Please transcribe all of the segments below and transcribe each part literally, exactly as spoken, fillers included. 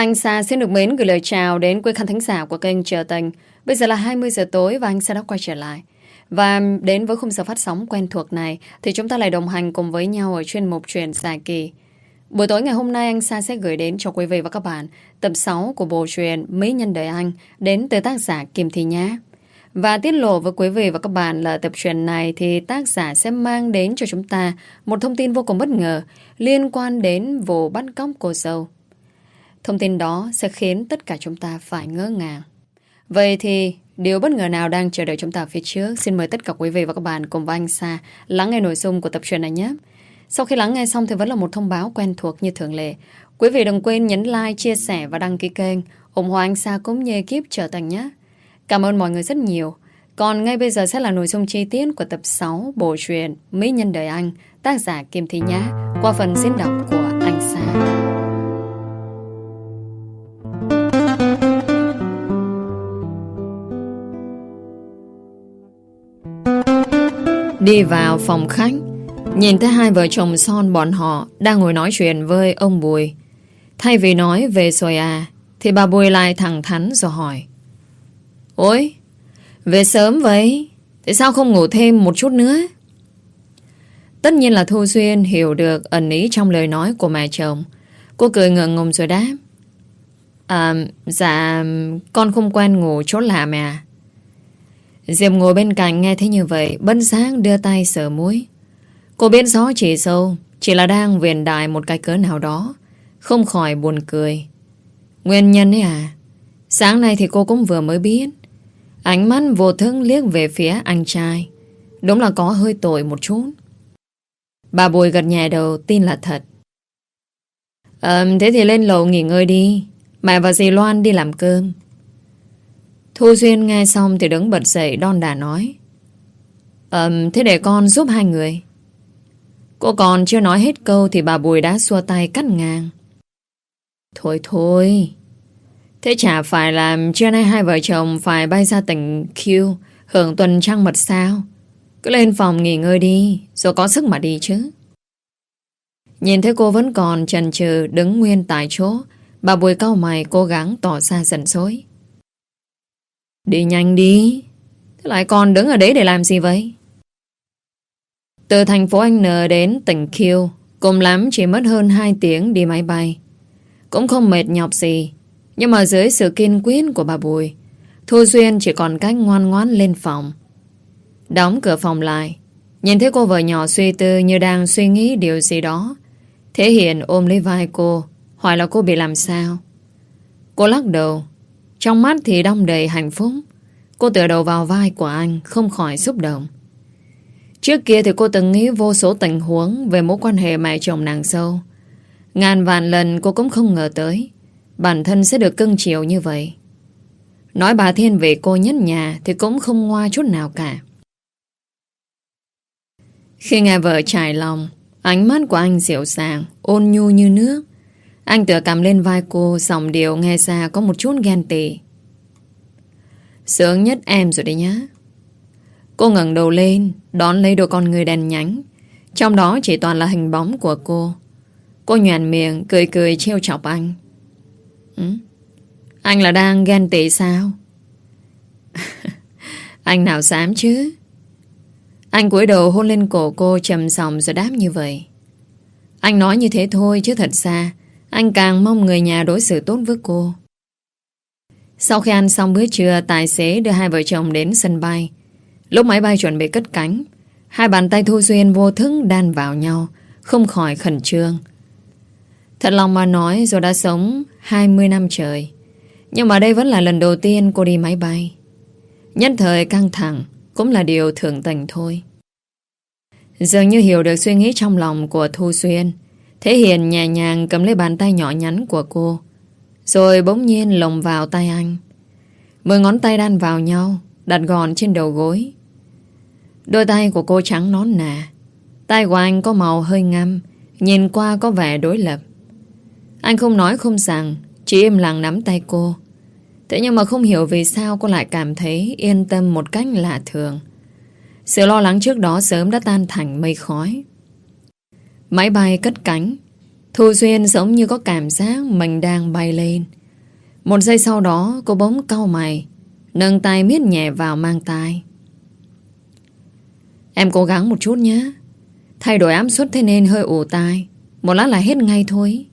Anh Sa xin được mến gửi lời chào đến quý khán thính giả của kênh Chờ Tình. Bây giờ là hai mươi giờ tối và anh Sa đã quay trở lại. Và đến với khung giờ phát sóng quen thuộc này thì chúng ta lại đồng hành cùng với nhau ở chuyên mục Chuyện Dài Kỳ. Buổi tối ngày hôm nay anh Sa sẽ gửi đến cho quý vị và các bạn tập sáu của bộ truyện Mỹ Nhân Đời Anh đến từ tác giả Kim Thị Nhã. Và tiết lộ với quý vị và các bạn là tập truyện này thì tác giả sẽ mang đến cho chúng ta một thông tin vô cùng bất ngờ liên quan đến vụ bắt cóc cô dâu. Thông tin đó sẽ khiến tất cả chúng ta phải ngỡ ngàng. Vậy thì điều bất ngờ nào đang chờ đợi chúng ta phía trước? Xin mời tất cả quý vị và các bạn cùng với anh Sa lắng nghe nội dung của tập truyện này nhé. Sau khi lắng nghe xong thì vẫn là một thông báo quen thuộc như thường lệ. Quý vị đừng quên nhấn like, chia sẻ và đăng ký kênh, ủng hộ anh Sa cũng như ekip Trở Tình nhé. Cảm ơn mọi người rất nhiều. Còn ngay bây giờ sẽ là nội dung chi tiết của tập sáu bộ truyện Mỹ Nhân Đời Anh, tác giả Kim Thị Nhã, qua phần diễn đọc của anh Sa. Đi vào phòng khách, nhìn thấy hai vợ chồng son bọn họ đang ngồi nói chuyện với ông Bùi. Thay vì nói về rồi à, thì bà Bùi lại thẳng thắn rồi hỏi: Ôi, về sớm vậy, tại sao không ngủ thêm một chút nữa? Tất nhiên là Thu Duyên hiểu được ẩn ý trong lời nói của mẹ chồng. Cô cười ngượng ngùng rồi đáp: À, dạ, con không quen ngủ chỗ lạ mà. Diệp ngồi bên cạnh nghe thấy như vậy, bất giác đưa tay sờ mũi. Cô biết rõ chị dâu chỉ là đang viền đại một cái cớ nào đó, không khỏi buồn cười. Nguyên nhân ấy à? Sáng nay thì cô cũng vừa mới biết. Ánh mắt vô thức liếc về phía anh trai, đúng là có hơi tội một chút. Bà Bùi gật nhẹ đầu, tin là thật. Ờ, thế thì lên lầu nghỉ ngơi đi, mẹ và dì Loan đi làm cơm. Thu Duyên nghe xong thì đứng bật dậy đon đả nói: Ờ, thế để con giúp hai người. Cô còn chưa nói hết câu thì bà Bùi đã xua tay cắt ngang: Thôi thôi, thế chả phải là trưa nay hai vợ chồng phải bay ra tỉnh Q hưởng tuần trăng mật sao? Cứ lên phòng nghỉ ngơi đi, rồi có sức mà đi chứ. Nhìn thấy cô vẫn còn chần chừ đứng nguyên tại chỗ, bà Bùi cau mày cố gắng tỏ ra giận dỗi: Đi nhanh đi, thế lại còn đứng ở đấy để làm gì vậy? Từ thành phố Anh N đến tỉnh Q, cùng lắm chỉ mất hơn hai tiếng đi máy bay. Cũng không mệt nhọc gì. Nhưng mà dưới sự kiên quyết của bà Bùi, Thu Duyên chỉ còn cách ngoan ngoãn lên phòng. Đóng cửa phòng lại, nhìn thấy cô vợ nhỏ suy tư như đang suy nghĩ điều gì đó. Thế Hiền ôm lấy vai cô, hỏi là cô bị làm sao. Cô lắc đầu, trong mắt thì đong đầy hạnh phúc. Cô tựa đầu vào vai của anh, không khỏi xúc động. Trước kia thì cô từng nghĩ vô số tình huống về mối quan hệ mẹ chồng nàng dâu. Ngàn vạn lần cô cũng không ngờ tới bản thân sẽ được cưng chiều như vậy. Nói bà Thiên về cô nhất nhà thì cũng không ngoa chút nào cả. Khi nghe vợ trải lòng, ánh mắt của anh dịu dàng, ôn nhu như nước. Anh tựa cầm lên vai cô, giọng điệu nghe ra có một chút ghen tị: Sướng nhất em rồi đấy nhá. Cô ngẩng đầu lên, đón lấy đôi con người đèn nhánh, trong đó chỉ toàn là hình bóng của cô. Cô nhoẻn miệng, cười cười trêu chọc anh. Ừ? Anh là đang ghen tị sao? Anh nào dám chứ. Anh cúi đầu hôn lên cổ cô trầm giọng rồi đáp như vậy. Anh nói như thế thôi chứ thật ra anh càng mong người nhà đối xử tốt với cô. Sau khi ăn xong bữa trưa, tài xế đưa hai vợ chồng đến sân bay. Lúc máy bay chuẩn bị cất cánh, hai bàn tay Thu Duyên vô thức đan vào nhau, không khỏi khẩn trương. Thật lòng mà nói, dù đã sống hai mươi năm trời, nhưng mà đây vẫn là lần đầu tiên cô đi máy bay. Nhất thời căng thẳng cũng là điều thường tình thôi. Dường như hiểu được suy nghĩ trong lòng của Thu Duyên, Thế Hiền nhẹ nhàng cầm lấy bàn tay nhỏ nhắn của cô, rồi bỗng nhiên lồng vào tay anh. Mười ngón tay đan vào nhau, đặt gọn trên đầu gối. Đôi tay của cô trắng nõn nà, tay của anh có màu hơi ngăm, nhìn qua có vẻ đối lập. Anh không nói không rằng, chỉ im lặng nắm tay cô. Thế nhưng mà không hiểu vì sao cô lại cảm thấy yên tâm một cách lạ thường. Sự lo lắng trước đó sớm đã tan thành mây khói. Máy bay cất cánh. Thu Duyên giống như có cảm giác mình đang bay lên. Một giây sau đó cô bỗng cau mày, nâng tay miết nhẹ vào mang tai. Em cố gắng một chút nhé. Thay đổi áp suất thế nên hơi ù tai. Một lát là hết ngay thôi.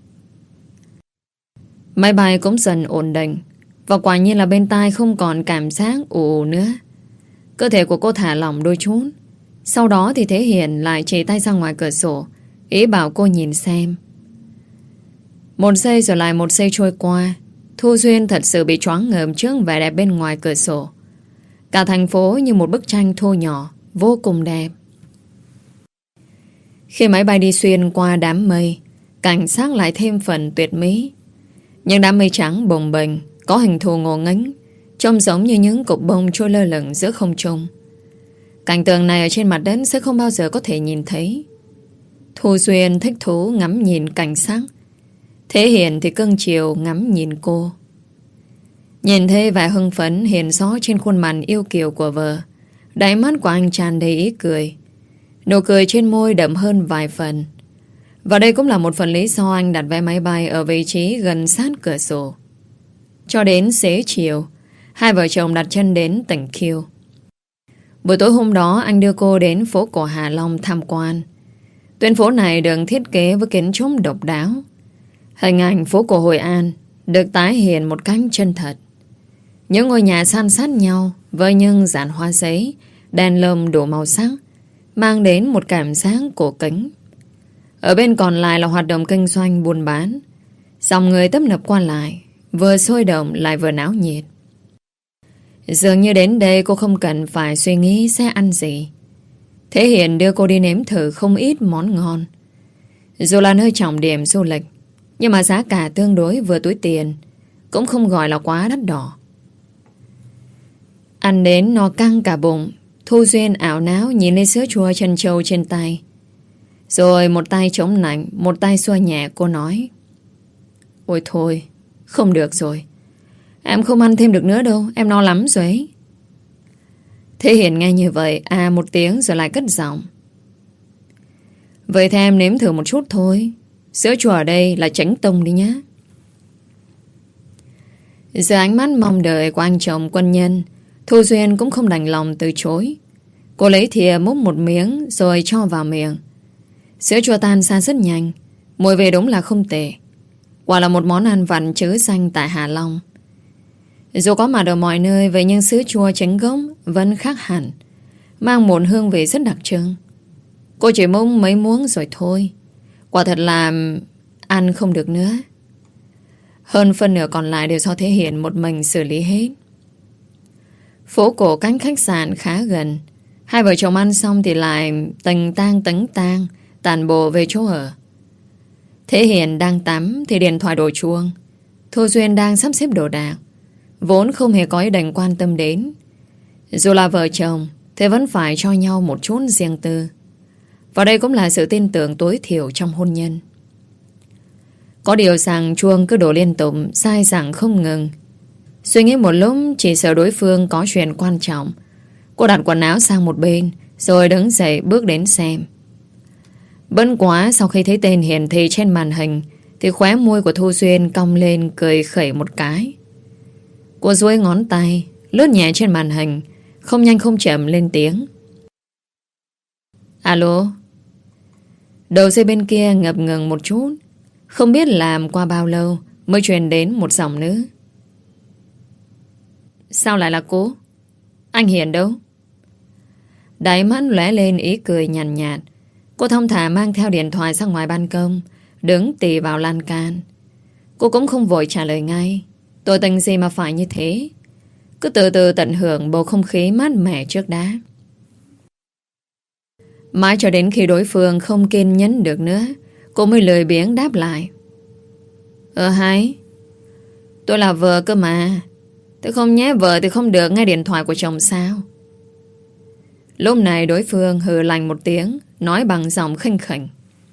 Máy bay cũng dần ổn định. Và quả nhiên là bên tai không còn cảm giác ù ù nữa. Cơ thể của cô thả lỏng đôi chút. Sau đó thì Thế Hiền lại chỉ tay ra ngoài cửa sổ, ý bảo cô nhìn xem. Một giây rồi lại một giây trôi qua. Thu Duyên thật sự bị choáng ngợp trước vẻ đẹp bên ngoài cửa sổ. Cả thành phố như một bức tranh thu nhỏ, vô cùng đẹp. Khi máy bay đi xuyên qua đám mây, cảnh sắc lại thêm phần tuyệt mỹ. Những đám mây trắng bồng bềnh, có hình thù ngộ nghếch, trông giống như những cục bông trôi lơ lửng giữa không trung. Cảnh tượng này ở trên mặt đất sẽ không bao giờ có thể nhìn thấy. Thu Duyên thích thú ngắm nhìn cảnh sắc. Thế Hiền thì cưng chiều ngắm nhìn cô. Nhìn thấy vẻ hưng phấn hiện rõ trên khuôn mặt yêu kiều của vợ, đáy mắt của anh tràn đầy ý cười. Nụ cười trên môi đậm hơn vài phần. Và đây cũng là một phần lý do anh đặt vé máy bay ở vị trí gần sát cửa sổ. Cho đến xế chiều, hai vợ chồng đặt chân đến tỉnh Kiêu. Buổi tối hôm đó anh đưa cô đến phố cổ Hạ Long tham quan. Tuyến phố này được thiết kế với kiến trúc độc đáo. Hình ảnh phố cổ Hội An được tái hiện một cách chân thật. Những ngôi nhà san sát nhau với những dàn hoa giấy, đèn lồng đủ màu sắc, mang đến một cảm giác cổ kính. Ở bên còn lại là hoạt động kinh doanh buôn bán. Dòng người tấp nập qua lại, vừa sôi động lại vừa náo nhiệt. Dường như đến đây cô không cần phải suy nghĩ sẽ ăn gì. Thế Hiền đưa cô đi nếm thử không ít món ngon. Dù là nơi trọng điểm du lịch, nhưng mà giá cả tương đối vừa túi tiền, cũng không gọi là quá đắt đỏ. Ăn đến no căng cả bụng, Thu Duyên ảo não nhìn lấy sữa chua trân châu trên tay. Rồi một tay chống lạnh, một tay xoa nhẹ, cô nói: Ôi thôi, không được rồi. Em không ăn thêm được nữa đâu, em no lắm rồi ấy. Thế Hiền nghe như vậy, à một tiếng rồi lại cất giọng: Vậy thì em nếm thử một chút thôi. Sữa chua ở đây là tránh tông đi nhé. Giờ ánh mắt mong đợi của anh chồng quân nhân, Thu Duyên cũng không đành lòng từ chối. Cô lấy thìa múc một miếng rồi cho vào miệng. Sữa chua tan ra rất nhanh, mùi vị đúng là không tệ. Quả là một món ăn vặt chữ danh tại Hạ Long. Dù có mặt ở mọi nơi, vậy nhưng sữa chua chính gốc vẫn khác hẳn, mang một hương vị rất đặc trưng. Cô chỉ múc mấy muỗng rồi thôi. Quả thật là ăn không được nữa. Hơn phân nửa còn lại đều do Thế Hiền một mình xử lý hết. Phố cổ cách khách sạn khá gần. Hai vợ chồng ăn xong thì lại tầng tang tấn tang tản bộ về chỗ ở. Thế Hiền đang tắm thì điện thoại đổ chuông. Thu Duyên đang sắp xếp đồ đạc, vốn không hề có ý định quan tâm đến. Dù là vợ chồng thì vẫn phải cho nhau một chút riêng tư. Và đây cũng là sự tin tưởng tối thiểu trong hôn nhân. Có điều rằng chuông cứ đổ liên tục, sai rằng không ngừng. Suy nghĩ một lúc, chỉ sợ đối phương có chuyện quan trọng, cô đặt quần áo sang một bên rồi đứng dậy bước đến xem. Bất quá sau khi thấy tên hiển thị trên màn hình thì khóe môi của Thu Duyên cong lên cười khẩy một cái. Cô duỗi ngón tay lướt nhẹ trên màn hình, không nhanh không chậm lên tiếng: Alo. Đầu dây bên kia ngập ngừng một chút, không biết làm qua bao lâu mới truyền đến một giọng nữ: Sao lại là cô? Anh Hiền đâu? Đáy mắt lóe lên ý cười nhàn nhạt, nhạt. Cô thong thả mang theo điện thoại ra ngoài ban công, đứng tì vào lan can. Cô cũng không vội trả lời ngay. Tội tình gì mà phải như thế? Cứ từ từ tận hưởng bầu không khí mát mẻ trước đã. Mãi cho đến khi đối phương không kiên nhẫn được nữa, cô mới lười biếng đáp lại: Ờ hay, tôi là vợ cơ mà. Tôi không nhé vợ thì không được nghe điện thoại của chồng sao? Lúc này đối phương hừ lạnh một tiếng, nói bằng giọng khinh khỉnh: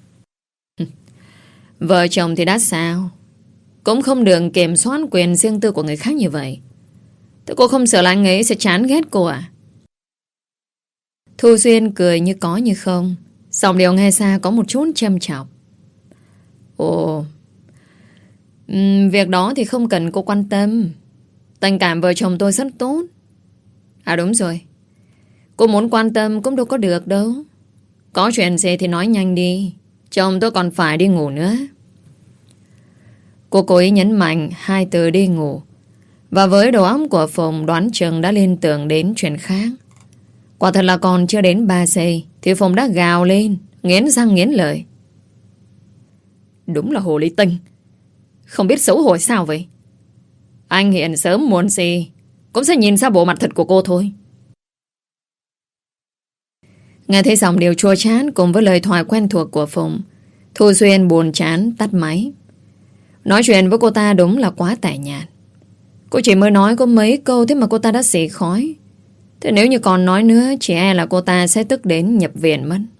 Vợ chồng thì đã sao? Cũng không được kiểm soát quyền riêng tư của người khác như vậy. Thế cô không sợ là anh ấy sẽ chán ghét cô à? Thu Duyên cười như có như không, giọng điệu nghe xa có một chút châm chọc: Ồ, uhm, việc đó thì không cần cô quan tâm. Tình cảm vợ chồng tôi rất tốt. À đúng rồi, cô muốn quan tâm cũng đâu có được đâu. Có chuyện gì thì nói nhanh đi, chồng tôi còn phải đi ngủ nữa. Cô cố ý nhấn mạnh hai từ đi ngủ. Và với đầu óc của Phùng đoán chừng đã liên tưởng đến chuyện khác. Quả thật là còn chưa đến ba giây thì Phùng đã gào lên, nghiến răng nghiến lợi. Đúng là hồ ly tinh, không biết xấu hổ sao vậy. Anh hiện sớm muộn gì cũng sẽ nhìn ra bộ mặt thật của cô thôi. Nghe thấy giọng điều chua chát cùng với lời thoại quen thuộc của Phùng, Thu Xuyên buồn chán tắt máy. Nói chuyện với cô ta đúng là quá tẻ nhạt. Cô chỉ mới nói có mấy câu thế mà cô ta đã xì khói. Thế nếu như còn nói nữa, chỉ e là cô ta sẽ tức đến nhập viện mất.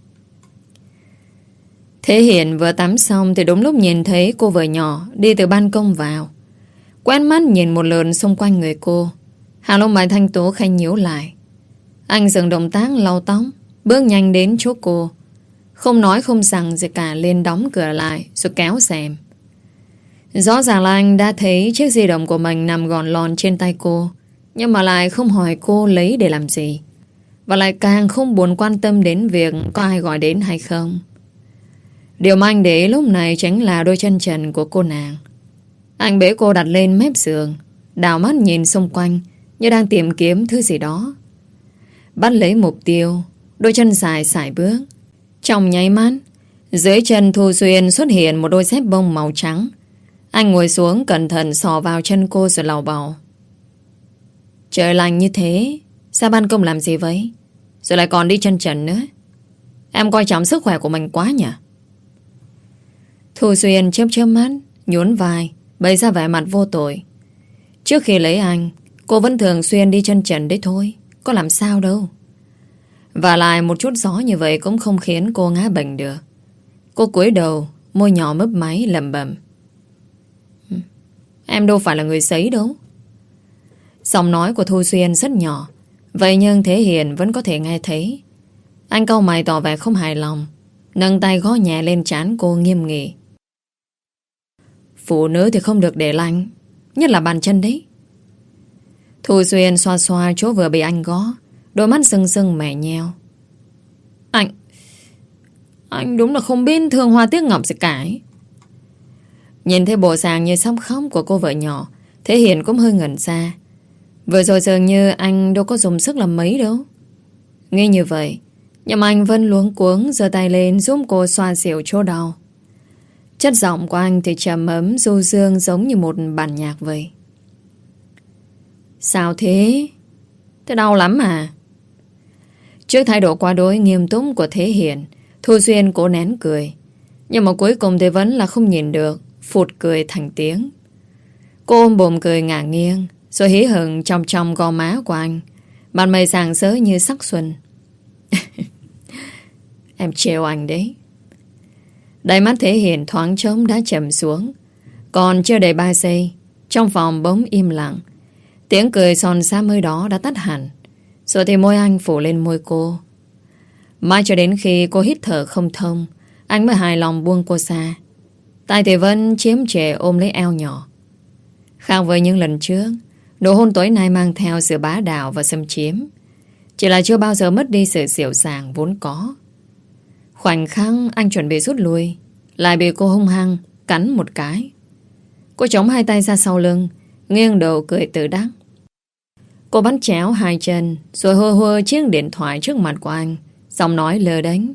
Thế Hiền vừa tắm xong thì đúng lúc nhìn thấy cô vợ nhỏ đi từ ban công vào. Quét mắt nhìn một lượt xung quanh người cô, hàng lông mày thanh tú khanh nhíu lại. Anh dừng động tác lau tóc, bước nhanh đến chỗ cô, không nói không rằng gì cả, lên đóng cửa lại rồi kéo rèm. Rõ ràng là anh đã thấy chiếc di động của mình nằm gọn lòn trên tay cô, nhưng mà lại không hỏi cô lấy để làm gì, và lại càng không buồn quan tâm đến việc có ai gọi đến hay không. Điều mà anh để ý lúc này chính là đôi chân trần của cô nàng. Anh bế cô đặt lên mép giường, đảo mắt nhìn xung quanh như đang tìm kiếm thứ gì đó. Bắt lấy mục tiêu, đôi chân dài sải bước. Trong nháy mắt, dưới chân Thu Xuyên xuất hiện một đôi dép bông màu trắng. Anh ngồi xuống cẩn thận sò vào chân cô rồi lầu bầu. Trời lạnh như thế, sao ban công làm gì vậy? Rồi lại còn đi chân trần nữa. Em coi trọng sức khỏe của mình quá nhỉ? Thu Xuyên chớp chớp mắt, nhún vai, bày ra vẻ mặt vô tội. Trước khi lấy anh, cô vẫn thường xuyên đi chân trần đấy thôi, có làm sao đâu. Và lại một chút gió như vậy cũng không khiến cô ngã bệnh được. Cô cúi đầu, môi nhỏ mấp máy lẩm bẩm. Em đâu phải là người sấy đâu. Giọng nói của Thu Xuyên rất nhỏ, vậy nhưng Thế Hiền vẫn có thể nghe thấy. Anh cau mày tỏ vẻ không hài lòng, nâng tay gõ nhẹ lên trán cô nghiêm nghị. Phụ nữ thì không được để lạnh, nhất là bàn chân đấy. Thu Xuyên xoa xoa chỗ vừa bị anh gõ, đôi mắt sưng sưng mẻ nheo. Anh Anh đúng là không biết thương hoa tiếc ngọc gì cả ấy. Nhìn thấy bộ dạng như sắp khóc của cô vợ nhỏ, Thế Hiền cũng hơi ngẩn ra. Vừa rồi dường như anh đâu có dùng sức làm mấy đâu. Nghe như vậy, nhưng mà anh vẫn luống cuống giơ tay lên giúp cô xoa dịu chỗ đau. Chất giọng của anh thì trầm ấm du dương giống như một bản nhạc vậy. Sao thế? Thế đau lắm à? Trước thái độ quá đối nghiêm túc của Thế Hiền, Thu Xuyên cố nén cười, nhưng mà cuối cùng thì vẫn là không nhìn được, phụt cười thành tiếng. Cô ôm bồm cười ngả nghiêng, rồi hí hửng trong trong gò má của anh, mặt mày rạng rỡ như sắc xuân. Em trêu anh đấy. Đáy mắt Thế Hiền thoáng trống đã chậm xuống. Còn chưa đầy ba giây, trong phòng bỗng im lặng. Tiếng cười son xa mới đó đã tắt hẳn. Rồi thì môi anh phủ lên môi cô. Mãi cho đến khi cô hít thở không thông, anh mới hài lòng buông cô ra. Tay thì vẫn chiếm trệ ôm lấy eo nhỏ. Khác với những lần trước, nụ hôn tối nay mang theo sự bá đạo và xâm chiếm. Chỉ là chưa bao giờ mất đi sự dịu dàng vốn có. Khoảnh khắc anh chuẩn bị rút lui, lại bị cô hung hăng cắn một cái. Cô chống hai tay ra sau lưng, nghiêng đầu cười tự đắc. Cô bắt chéo hai chân, rồi hơ hơ chiếc điện thoại trước mặt của anh, giọng nói lơ đánh.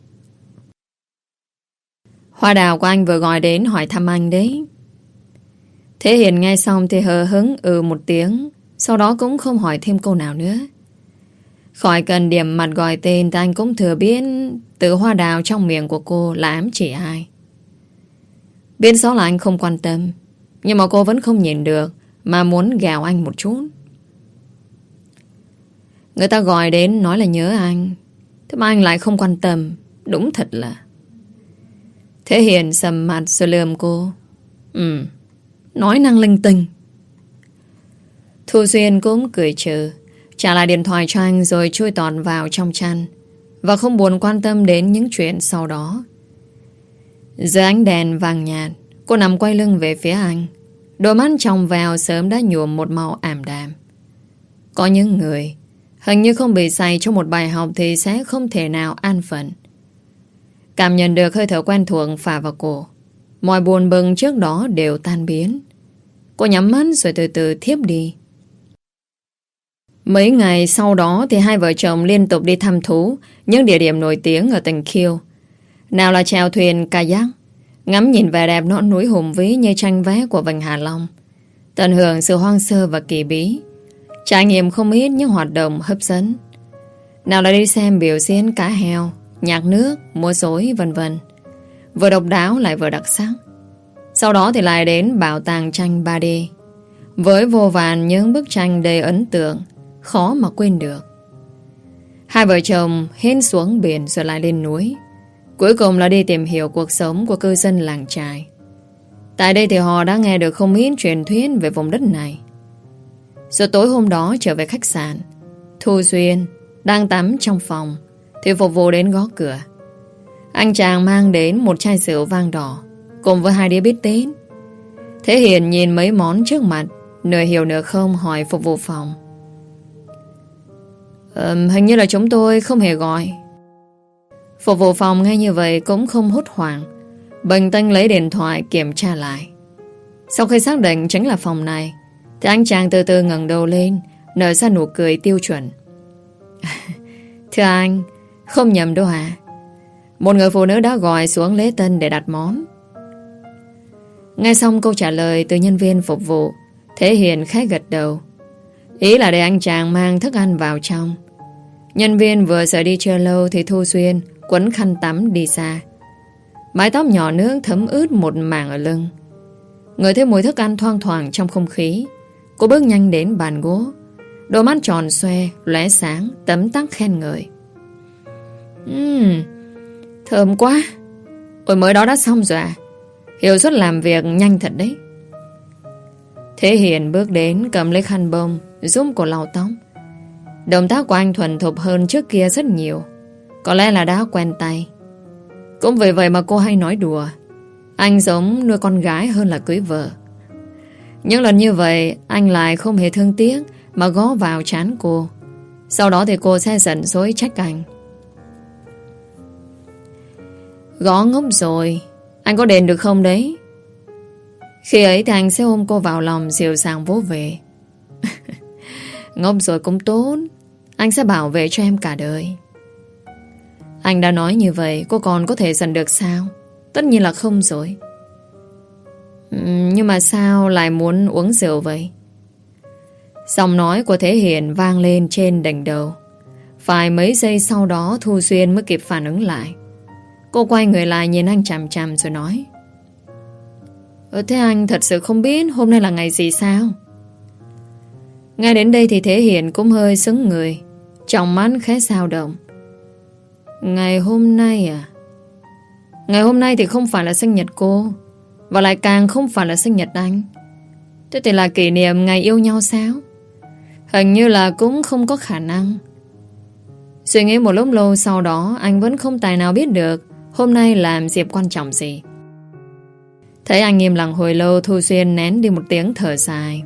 Hoa đào của anh vừa gọi đến hỏi thăm anh đấy. Thế Hiền nghe xong thì hờ hứng ừ một tiếng, sau đó cũng không hỏi thêm câu nào nữa. Khỏi cần điểm mặt gọi tên thì anh cũng thừa biết từ hoa đào trong miệng của cô là ám chỉ ai. Biết rõ là anh không quan tâm, nhưng mà cô vẫn không nhìn được mà muốn gào anh một chút. Người ta gọi đến nói là nhớ anh, thế mà anh lại không quan tâm. Đúng thật là. Thế Hiền sầm mặt rồi lườm cô. Ừ, nói năng linh tinh. Thu Xuyên cũng cười trừ, trả lại điện thoại cho anh rồi chui tọt vào trong chăn, và không buồn quan tâm đến những chuyện sau đó. Dưới ánh đèn vàng nhạt, cô nằm quay lưng về phía anh. Đôi mắt trong veo sớm đã nhuộm một màu ảm đạm. Có những người hình như không bị say trong một bài học thì sẽ không thể nào an phận. Cảm nhận được hơi thở quen thuộc phả vào cổ. Mọi buồn bực trước đó đều tan biến. Cô nhắm mắt rồi từ từ thiếp đi. Mấy ngày sau đó thì hai vợ chồng liên tục đi thăm thú những địa điểm nổi tiếng ở tỉnh Kiêu. Nào là chèo thuyền kayak, ngắm nhìn vẻ đẹp nõn núi hùng vĩ như tranh vẽ của Vịnh Hạ Long, tận hưởng sự hoang sơ và kỳ bí, trải nghiệm không ít những hoạt động hấp dẫn. Nào là đi xem biểu diễn cá heo, nhạc nước, múa rối vân vân, vừa độc đáo lại vừa đặc sắc. Sau đó thì lại đến bảo tàng tranh ba D với vô vàn những bức tranh đầy ấn tượng, khó mà quên được. Hai vợ chồng hên xuống biển rồi lại lên núi. Cuối cùng là đi tìm hiểu cuộc sống của cư dân làng chài. Tại đây thì họ đã nghe được không ít truyền thuyết về vùng đất này. Rồi tối hôm đó trở về khách sạn, Thu Duyên đang tắm trong phòng thì phục vụ đến gõ cửa. Anh chàng mang đến một chai rượu vang đỏ cùng với hai đĩa bít tết. Thế Hiền nhìn mấy món trước mặt, nửa hiểu nửa không hỏi phục vụ phòng: ờ, Hình như là chúng tôi không hề gọi. Phục vụ phòng nghe như vậy cũng không hốt hoảng, bình tĩnh lấy điện thoại kiểm tra lại. Sau khi xác định chính là phòng này thì anh chàng từ từ ngẩng đầu lên, nở ra nụ cười tiêu chuẩn. Thưa anh, không nhầm đâu hả? Một người phụ nữ đã gọi xuống lễ tân để đặt món. Nghe xong câu trả lời từ nhân viên phục vụ, Thế Hiền khẽ gật đầu, ý là để anh chàng mang thức ăn vào trong. Nhân viên vừa rời đi chưa lâu thì Thu Duyên quấn khăn tắm đi xa. Mái tóc nhỏ nước thấm ướt một mảng ở lưng. Ngửi thấy mùi thức ăn thoang thoảng trong không khí, cô bước nhanh đến bàn gỗ, đôi mắt tròn xoe lóe sáng, tấm tắc khen ngợi: Ừm, thơm quá. Ôi mới đó đã xong rồi à? Hiệu suất làm việc nhanh thật đấy. Thế Hiền bước đến cầm lấy khăn bông giúp cô lau tóc. Động tác của anh thuần thục hơn trước kia rất nhiều. Có lẽ là đã quen tay. Cũng vì vậy mà cô hay nói đùa anh giống nuôi con gái hơn là cưới vợ. Những lần như vậy anh lại không hề thương tiếc mà gõ vào trán cô. Sau đó thì cô sẽ giận dỗi trách anh: Gõ ngốc rồi, anh có đền được không đấy? Khi ấy thì anh sẽ ôm cô vào lòng dịu dàng vỗ về. Ngốc rồi cũng tốt, anh sẽ bảo vệ cho em cả đời. Anh đã nói như vậy, cô còn có thể giận được sao? Tất nhiên là không rồi. uhm, Nhưng mà sao lại muốn uống rượu vậy? Giọng nói của Thế Hiền vang lên trên đỉnh đầu. Phải mấy giây sau đó Thu Duyên mới kịp phản ứng lại. Cô quay người lại nhìn anh chằm chằm rồi nói: Ờ thế anh thật sự không biết hôm nay là ngày gì sao? Ngay đến đây thì Thế Hiền cũng hơi sững người, trong mắt khẽ dao động. Ngày hôm nay à? Ngày hôm nay thì không phải là sinh nhật cô, và lại càng không phải là sinh nhật anh. Thế thì là kỷ niệm ngày yêu nhau sao? Hình như là cũng không có khả năng. Suy nghĩ một lúc lâu sau đó, anh vẫn không tài nào biết được hôm nay làm dịp quan trọng gì. Thấy anh im lặng hồi lâu, Thu Duyên nén đi một tiếng thở dài.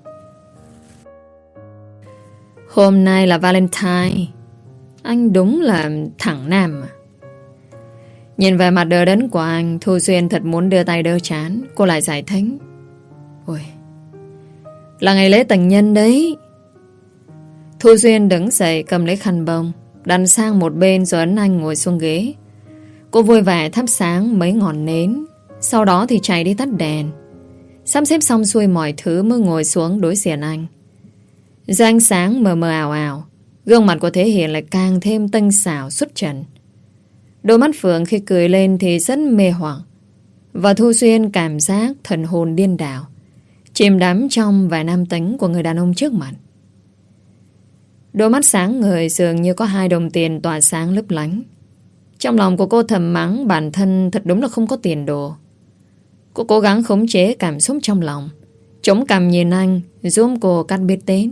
Hôm nay là Valentine. Anh đúng là thẳng nam mà. Nhìn về mặt đờ đẫn của anh, Thu Duyên thật muốn đưa tay đỡ chán. Cô lại giải thích: Ôi, là ngày lễ tình nhân đấy. Thu Duyên đứng dậy cầm lấy khăn bông, đặt sang một bên rồi ấn anh ngồi xuống ghế. Cô vui vẻ thắp sáng mấy ngọn nến, sau đó thì chạy đi tắt đèn. Sắp xếp xong xuôi mọi thứ mới ngồi xuống đối diện anh. Dưới ánh sáng mờ mờ ảo ảo, gương mặt của Thế Hiền lại càng thêm tinh xảo xuất trần. Đôi mắt phượng khi cười lên thì rất mê hoặc, và Thu Duyên cảm giác thần hồn điên đảo, chìm đắm trong vẻ nam tính của người đàn ông trước mặt. Đôi mắt sáng ngời dường như có hai đồng tiền tỏa sáng lấp lánh. Trong lòng của cô thầm mắng bản thân thật đúng là không có tiền đồ. Cô cố gắng khống chế cảm xúc trong lòng, chống cằm nhìn anh giúp cô cắt bít tết.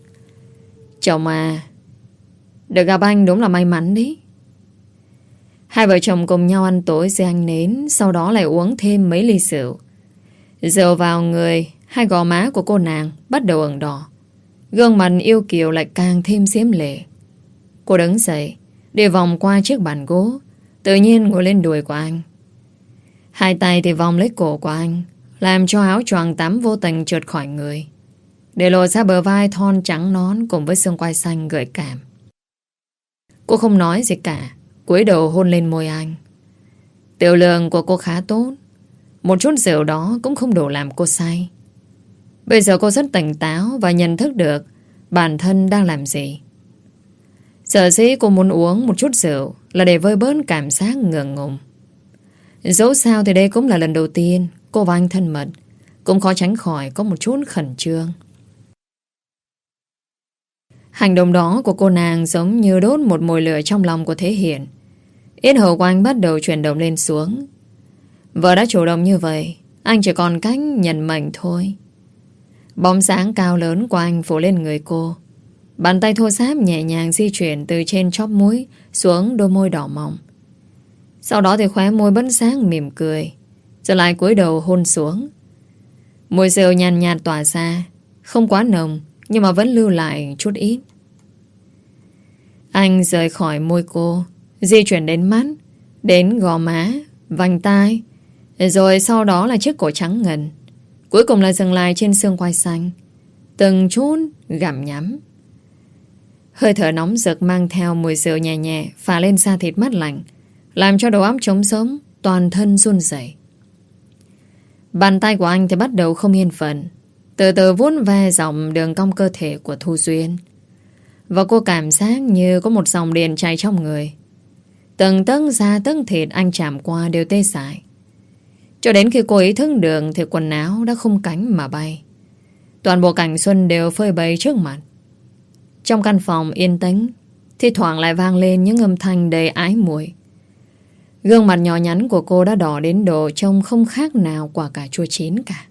Chồng à, được gặp anh đúng là may mắn đấy. Hai vợ chồng cùng nhau ăn tối dưới ánh nến, sau đó lại uống thêm mấy ly rượu. Rượu vào người, hai gò má của cô nàng bắt đầu ửng đỏ. Gương mặt yêu kiều lại càng thêm xiêm lệ. Cô đứng dậy, đi vòng qua chiếc bàn gỗ, tự nhiên ngồi lên đùi của anh. Hai tay thì vòng lấy cổ của anh, làm cho áo choàng tắm vô tình trượt khỏi người, để lộ ra bờ vai thon trắng nón cùng với xương quai xanh gợi cảm. Cô không nói gì cả, cúi đầu hôn lên môi anh. Tiểu lượng của cô khá tốt, một chút rượu đó cũng không đủ làm cô say. Bây giờ cô rất tỉnh táo và nhận thức được bản thân đang làm gì. Sở dĩ cô muốn uống một chút rượu là để vơi bớt cảm giác ngượng ngùng. Dẫu sao thì đây cũng là lần đầu tiên cô và anh thân mật, cũng khó tránh khỏi có một chút khẩn trương. Hành động đó của cô nàng giống như đốt một mồi lửa trong lòng của Thế Hiển. Yết hầu của anh bắt đầu chuyển động lên xuống. Vợ đã chủ động như vậy, anh chỉ còn cách nhận mệnh thôi. Bóng dáng cao lớn của anh phủ lên người cô. Bàn tay thô ráp nhẹ nhàng di chuyển từ trên chóp mũi xuống đôi môi đỏ mọng. Sau đó thì khóe môi bất giác mỉm cười, rồi lại cúi đầu hôn xuống. Mùi rượu nhàn nhạt, nhạt tỏa ra, không quá nồng nhưng mà vẫn lưu lại chút ít. Anh rời khỏi môi cô, di chuyển đến mắt, đến gò má, vành tai, rồi sau đó là chiếc cổ trắng ngần. Cuối cùng là dừng lại trên xương quai xanh, từng chút gặm nhắm. Hơi thở nóng rực mang theo mùi rượu nhẹ nhẹ phả lên da thịt mát lạnh, làm cho đầu óc trống sống, toàn thân run rẩy. Bàn tay của anh thì bắt đầu không yên phận, từ từ vuốt ve dòng đường cong cơ thể của Thu Duyên. Và cô cảm giác như có một dòng điện chảy trong người. Từng tấc da tấc thịt anh chạm qua đều tê dại. Cho đến khi cô ý thức được thì quần áo đã không cánh mà bay. Toàn bộ cảnh xuân đều phơi bày trước mặt. Trong căn phòng yên tĩnh, thi thoảng lại vang lên những âm thanh đầy ái muội. Gương mặt nhỏ nhắn của cô đã đỏ đến độ trông không khác nào quả cà chua chín cả.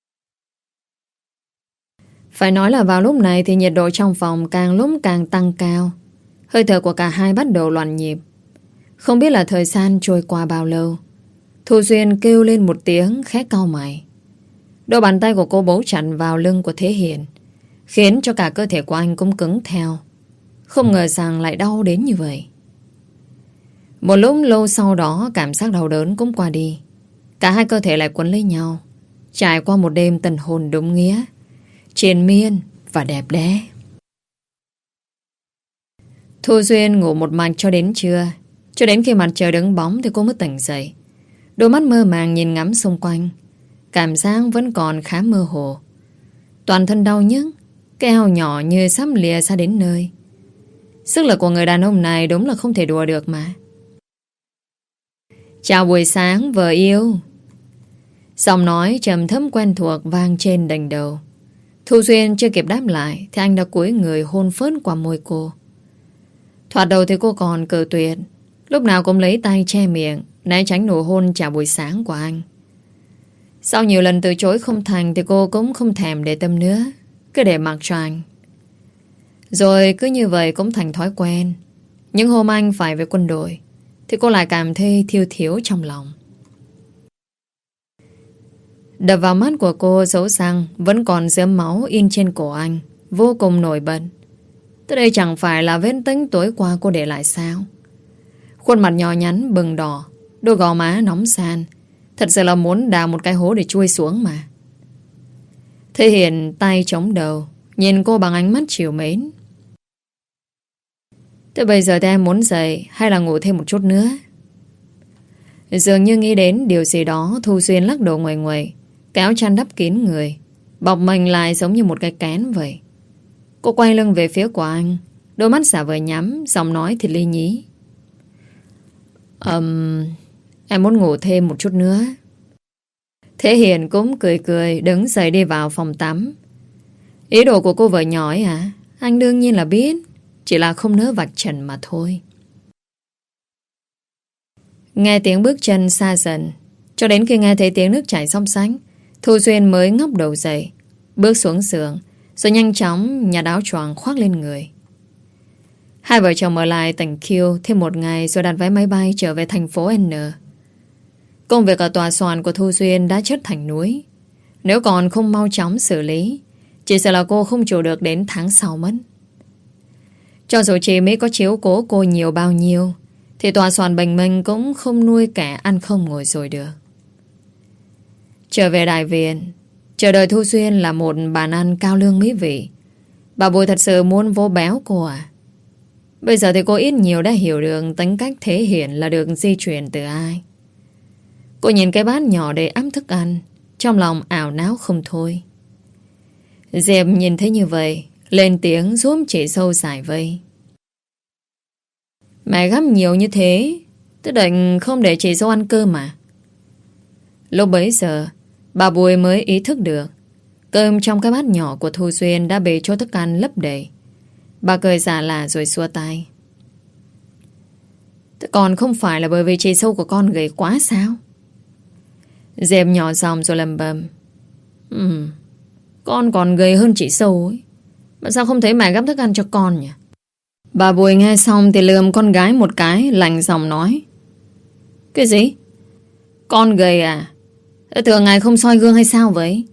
Phải nói là vào lúc này thì nhiệt độ trong phòng càng lúc càng tăng cao. Hơi thở của cả hai bắt đầu loạn nhịp. Không biết là thời gian trôi qua bao lâu, Thu Duyên kêu lên một tiếng khẽ cau mày. Đôi bàn tay của cô bấu chặt vào lưng của Thế Hiển, khiến cho cả cơ thể của anh cũng cứng theo. Không ngờ rằng lại đau đến như vậy. Một lúc lâu sau đó, cảm giác đau đớn cũng qua đi. Cả hai cơ thể lại quấn lấy nhau, trải qua một đêm tần hồn đúng nghĩa, triền miên và đẹp đẽ. Thu Duyên ngủ một mạch cho đến trưa. Cho đến khi mặt trời đứng bóng thì cô mới tỉnh dậy. Đôi mắt mơ màng nhìn ngắm xung quanh, cảm giác vẫn còn khá mơ hồ. Toàn thân đau nhức, cái eo nhỏ như sắp lìa ra đến nơi. Sức lực của người đàn ông này đúng là không thể đùa được mà. Chào buổi sáng vợ yêu. Giọng nói trầm thấp quen thuộc vang trên đỉnh đầu. Thu Duyên chưa kịp đáp lại thì anh đã cúi người hôn phớt qua môi cô. Thoạt đầu thì cô còn cự tuyệt, lúc nào cũng lấy tay che miệng, né tránh nụ hôn chào buổi sáng của anh. Sau nhiều lần từ chối không thành thì cô cũng không thèm để tâm nữa, cứ để mặc cho anh. Rồi cứ như vậy cũng thành thói quen. Những hôm anh phải về quân đội thì cô lại cảm thấy thiêu thiếu trong lòng. Đập vào mắt của cô dấu răng vẫn còn dớm máu in trên cổ anh, vô cùng nổi bật. Tới đây chẳng phải là vết tích tối qua cô để lại sao? Khuôn mặt nhỏ nhắn bừng đỏ, đôi gò má nóng san, thật sự là muốn đào một cái hố để chui xuống mà. Thế Hiền tay chống đầu, nhìn cô bằng ánh mắt trìu mến. Thế bây giờ thì em muốn dậy hay là ngủ thêm một chút nữa? Dường như nghĩ đến điều gì đó, Thu Duyên lắc đầu ngoài ngoài, kéo chăn đắp kín người, bọc mình lại giống như một cái kén vậy. Cô quay lưng về phía của anh, đôi mắt giả vờ nhắm, giọng nói thì ly nhí. um, Em muốn ngủ thêm một chút nữa. Thế Hiền cũng cười cười đứng dậy đi vào phòng tắm. Ý đồ của cô vợ nhỏ ấy à? Anh đương nhiên là biết, chỉ là không nỡ vạch trần mà thôi. Nghe tiếng bước chân xa dần, cho đến khi nghe thấy tiếng nước chảy xông xánh, Thu Duyên mới ngóc đầu dậy, bước xuống giường, rồi nhanh chóng nhặt áo choàng khoác lên người. Hai vợ chồng ở lại tỉnh Q thêm một ngày rồi đặt vé máy bay trở về thành phố N. Công việc ở tòa soạn của Thu Duyên đã chất thành núi. Nếu còn không mau chóng xử lý, chỉ sợ là cô không trụ được đến tháng sau mất. Cho dù chị mới có chiếu cố cô nhiều bao nhiêu, thì tòa soạn Bình Minh cũng không nuôi kẻ ăn không ngồi rồi được. Trở về đại viện, chờ đợi Thu Duyên là một bàn ăn cao lương mỹ vị. Bà Bùi thật sự muốn vỗ béo cô à? Bây giờ thì cô ít nhiều đã hiểu được tính cách thể hiện là được di truyền từ ai. Cô nhìn cái bát nhỏ để ấm thức ăn, trong lòng ảo não không thôi. Diệp nhìn thấy như vậy, lên tiếng giúp chị Sâu giải vây. Mẹ gắp nhiều như thế, tôi định không để chị Sâu ăn cơm mà. Lúc bấy giờ, bà Bùi mới ý thức được cơm trong cái bát nhỏ của Thu Duyên đã bị cho thức ăn lấp đầy. Bà cười giả lạ rồi xua tay. Thế còn không phải là bởi vì chị Sâu của con gầy quá sao? Diệp nhỏ giọng rồi lầm bầm. Ừ, con còn gầy hơn chị Sâu ấy. Mà sao không thấy mẹ gắp thức ăn cho con nhỉ? Bà Bùi nghe xong thì lườm con gái một cái, lạnh giọng nói. Cái gì? Con gầy à? Thường ngày không soi gương hay sao vậy?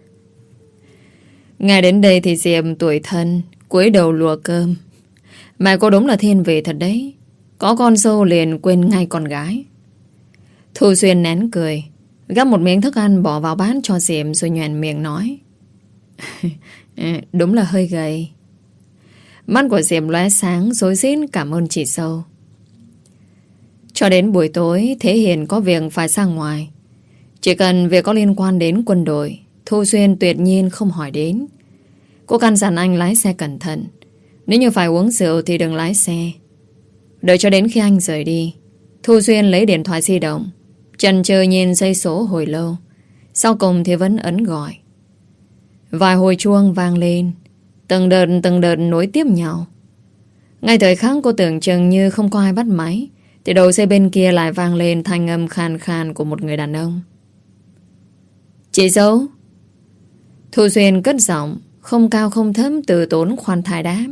Nghe đến đây thì Diệp tuổi thân, cúi đầu lùa cơm. Mẹ cô đúng là thiên vị thật đấy. Có con dâu liền quên ngay con gái. Thu Duyên nén cười, gắp một miếng thức ăn bỏ vào bát cho Diệp rồi nhoẻn miệng nói. Đúng là hơi gầy. Mắt của Diệp lóe sáng rối rít cảm ơn chị Sâu. Cho đến buổi tối Thế Hiền có việc phải ra ngoài. Chỉ cần việc có liên quan đến quân đội, Thu Duyên tuyệt nhiên không hỏi đến. Cô căn dặn anh lái xe cẩn thận. Nếu như phải uống rượu thì đừng lái xe. Đợi cho đến khi anh rời đi, Thu Duyên lấy điện thoại di động, chần chừ nhìn dây số hồi lâu. Sau cùng thì vẫn ấn gọi. Vài hồi chuông vang lên, từng đợt từng đợt nối tiếp nhau. Ngay thời khắc cô tưởng chừng như không có ai bắt máy, thì đầu dây bên kia lại vang lên thanh âm khàn khàn của một người đàn ông. Chị Dâu. Thu Duyên cất giọng, không cao không thấp, từ tốn khoan thai đáp.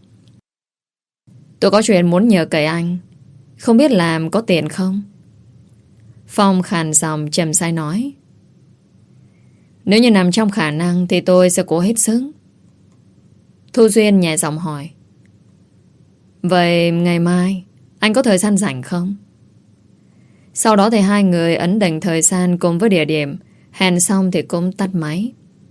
Tôi có chuyện muốn nhờ cậy anh, không biết làm có tiền không? Phong khàn giọng trầm sai nói. Nếu như nằm trong khả năng thì tôi sẽ cố hết sức. Thu Duyên nhẹ giọng hỏi. Vậy ngày mai anh có thời gian rảnh không? Sau đó thì hai người ấn định thời gian cùng với địa điểm. Hẹn xong thì cũng tắt máy.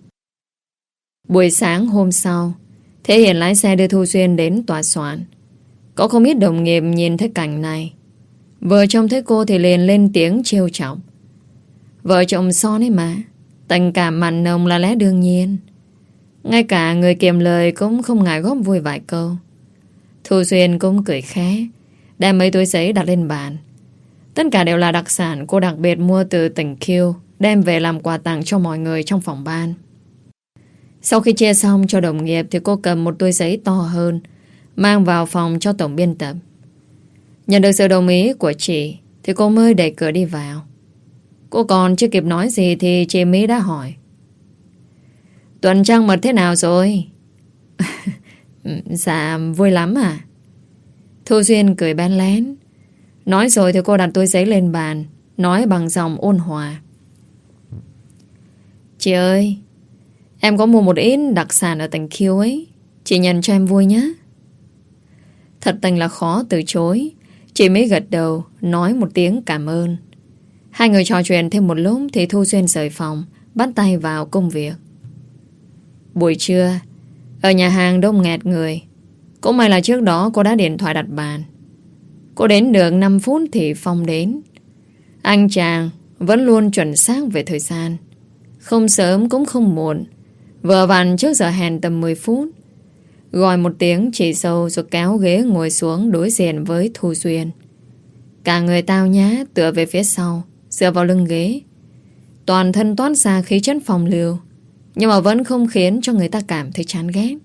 Buổi sáng hôm sau, Thế Hiền lái xe đưa Thu Duyên đến tòa soạn. Có không ít đồng nghiệp nhìn thấy cảnh này. Vừa trông thấy cô thì liền lên tiếng trêu chọc. Vợ chồng son ấy mà, tình cảm mặn nồng là lẽ đương nhiên. Ngay cả người kiệm lời cũng không ngại góp vui vài câu. Thu Duyên cũng cười khẽ, đem mấy túi giấy đặt lên bàn. Tất cả đều là đặc sản cô đặc biệt mua từ tỉnh Q, đem về làm quà tặng cho mọi người trong phòng ban. Sau khi chia xong cho đồng nghiệp thì cô cầm một túi giấy to hơn, mang vào phòng cho tổng biên tập. Nhận được sự đồng ý của chị thì cô mới đẩy cửa đi vào. Cô còn chưa kịp nói gì thì chị Mỹ đã hỏi. Tuần trăng mật thế nào rồi? Dạ vui lắm à? Thu Duyên cười bén lén. Nói rồi thì cô đặt túi giấy lên bàn, nói bằng giọng ôn hòa. Chị ơi, em có mua một ít đặc sản ở tỉnh Q ấy, chị nhận cho em vui nhé. Thật tình là khó từ chối. Chị mới gật đầu, nói một tiếng cảm ơn. Hai người trò chuyện thêm một lúc thì Thu Duyên rời phòng, bắt tay vào công việc. Buổi trưa, ở nhà hàng đông nghẹt người. Cũng may là trước đó cô đã điện thoại đặt bàn. Cô đến được năm phút thì Phong đến. Anh chàng vẫn luôn chuẩn xác về thời gian, không sớm cũng không muộn, vừa vặn trước giờ hẹn tầm mười phút. Gọi một tiếng chị Sâu rồi kéo ghế ngồi xuống đối diện với Thu Duyên. Cả người tao nhã tựa về phía sau, dựa vào lưng ghế. Toàn thân toát ra khí chất phong lưu, nhưng mà vẫn không khiến cho người ta cảm thấy chán ghét.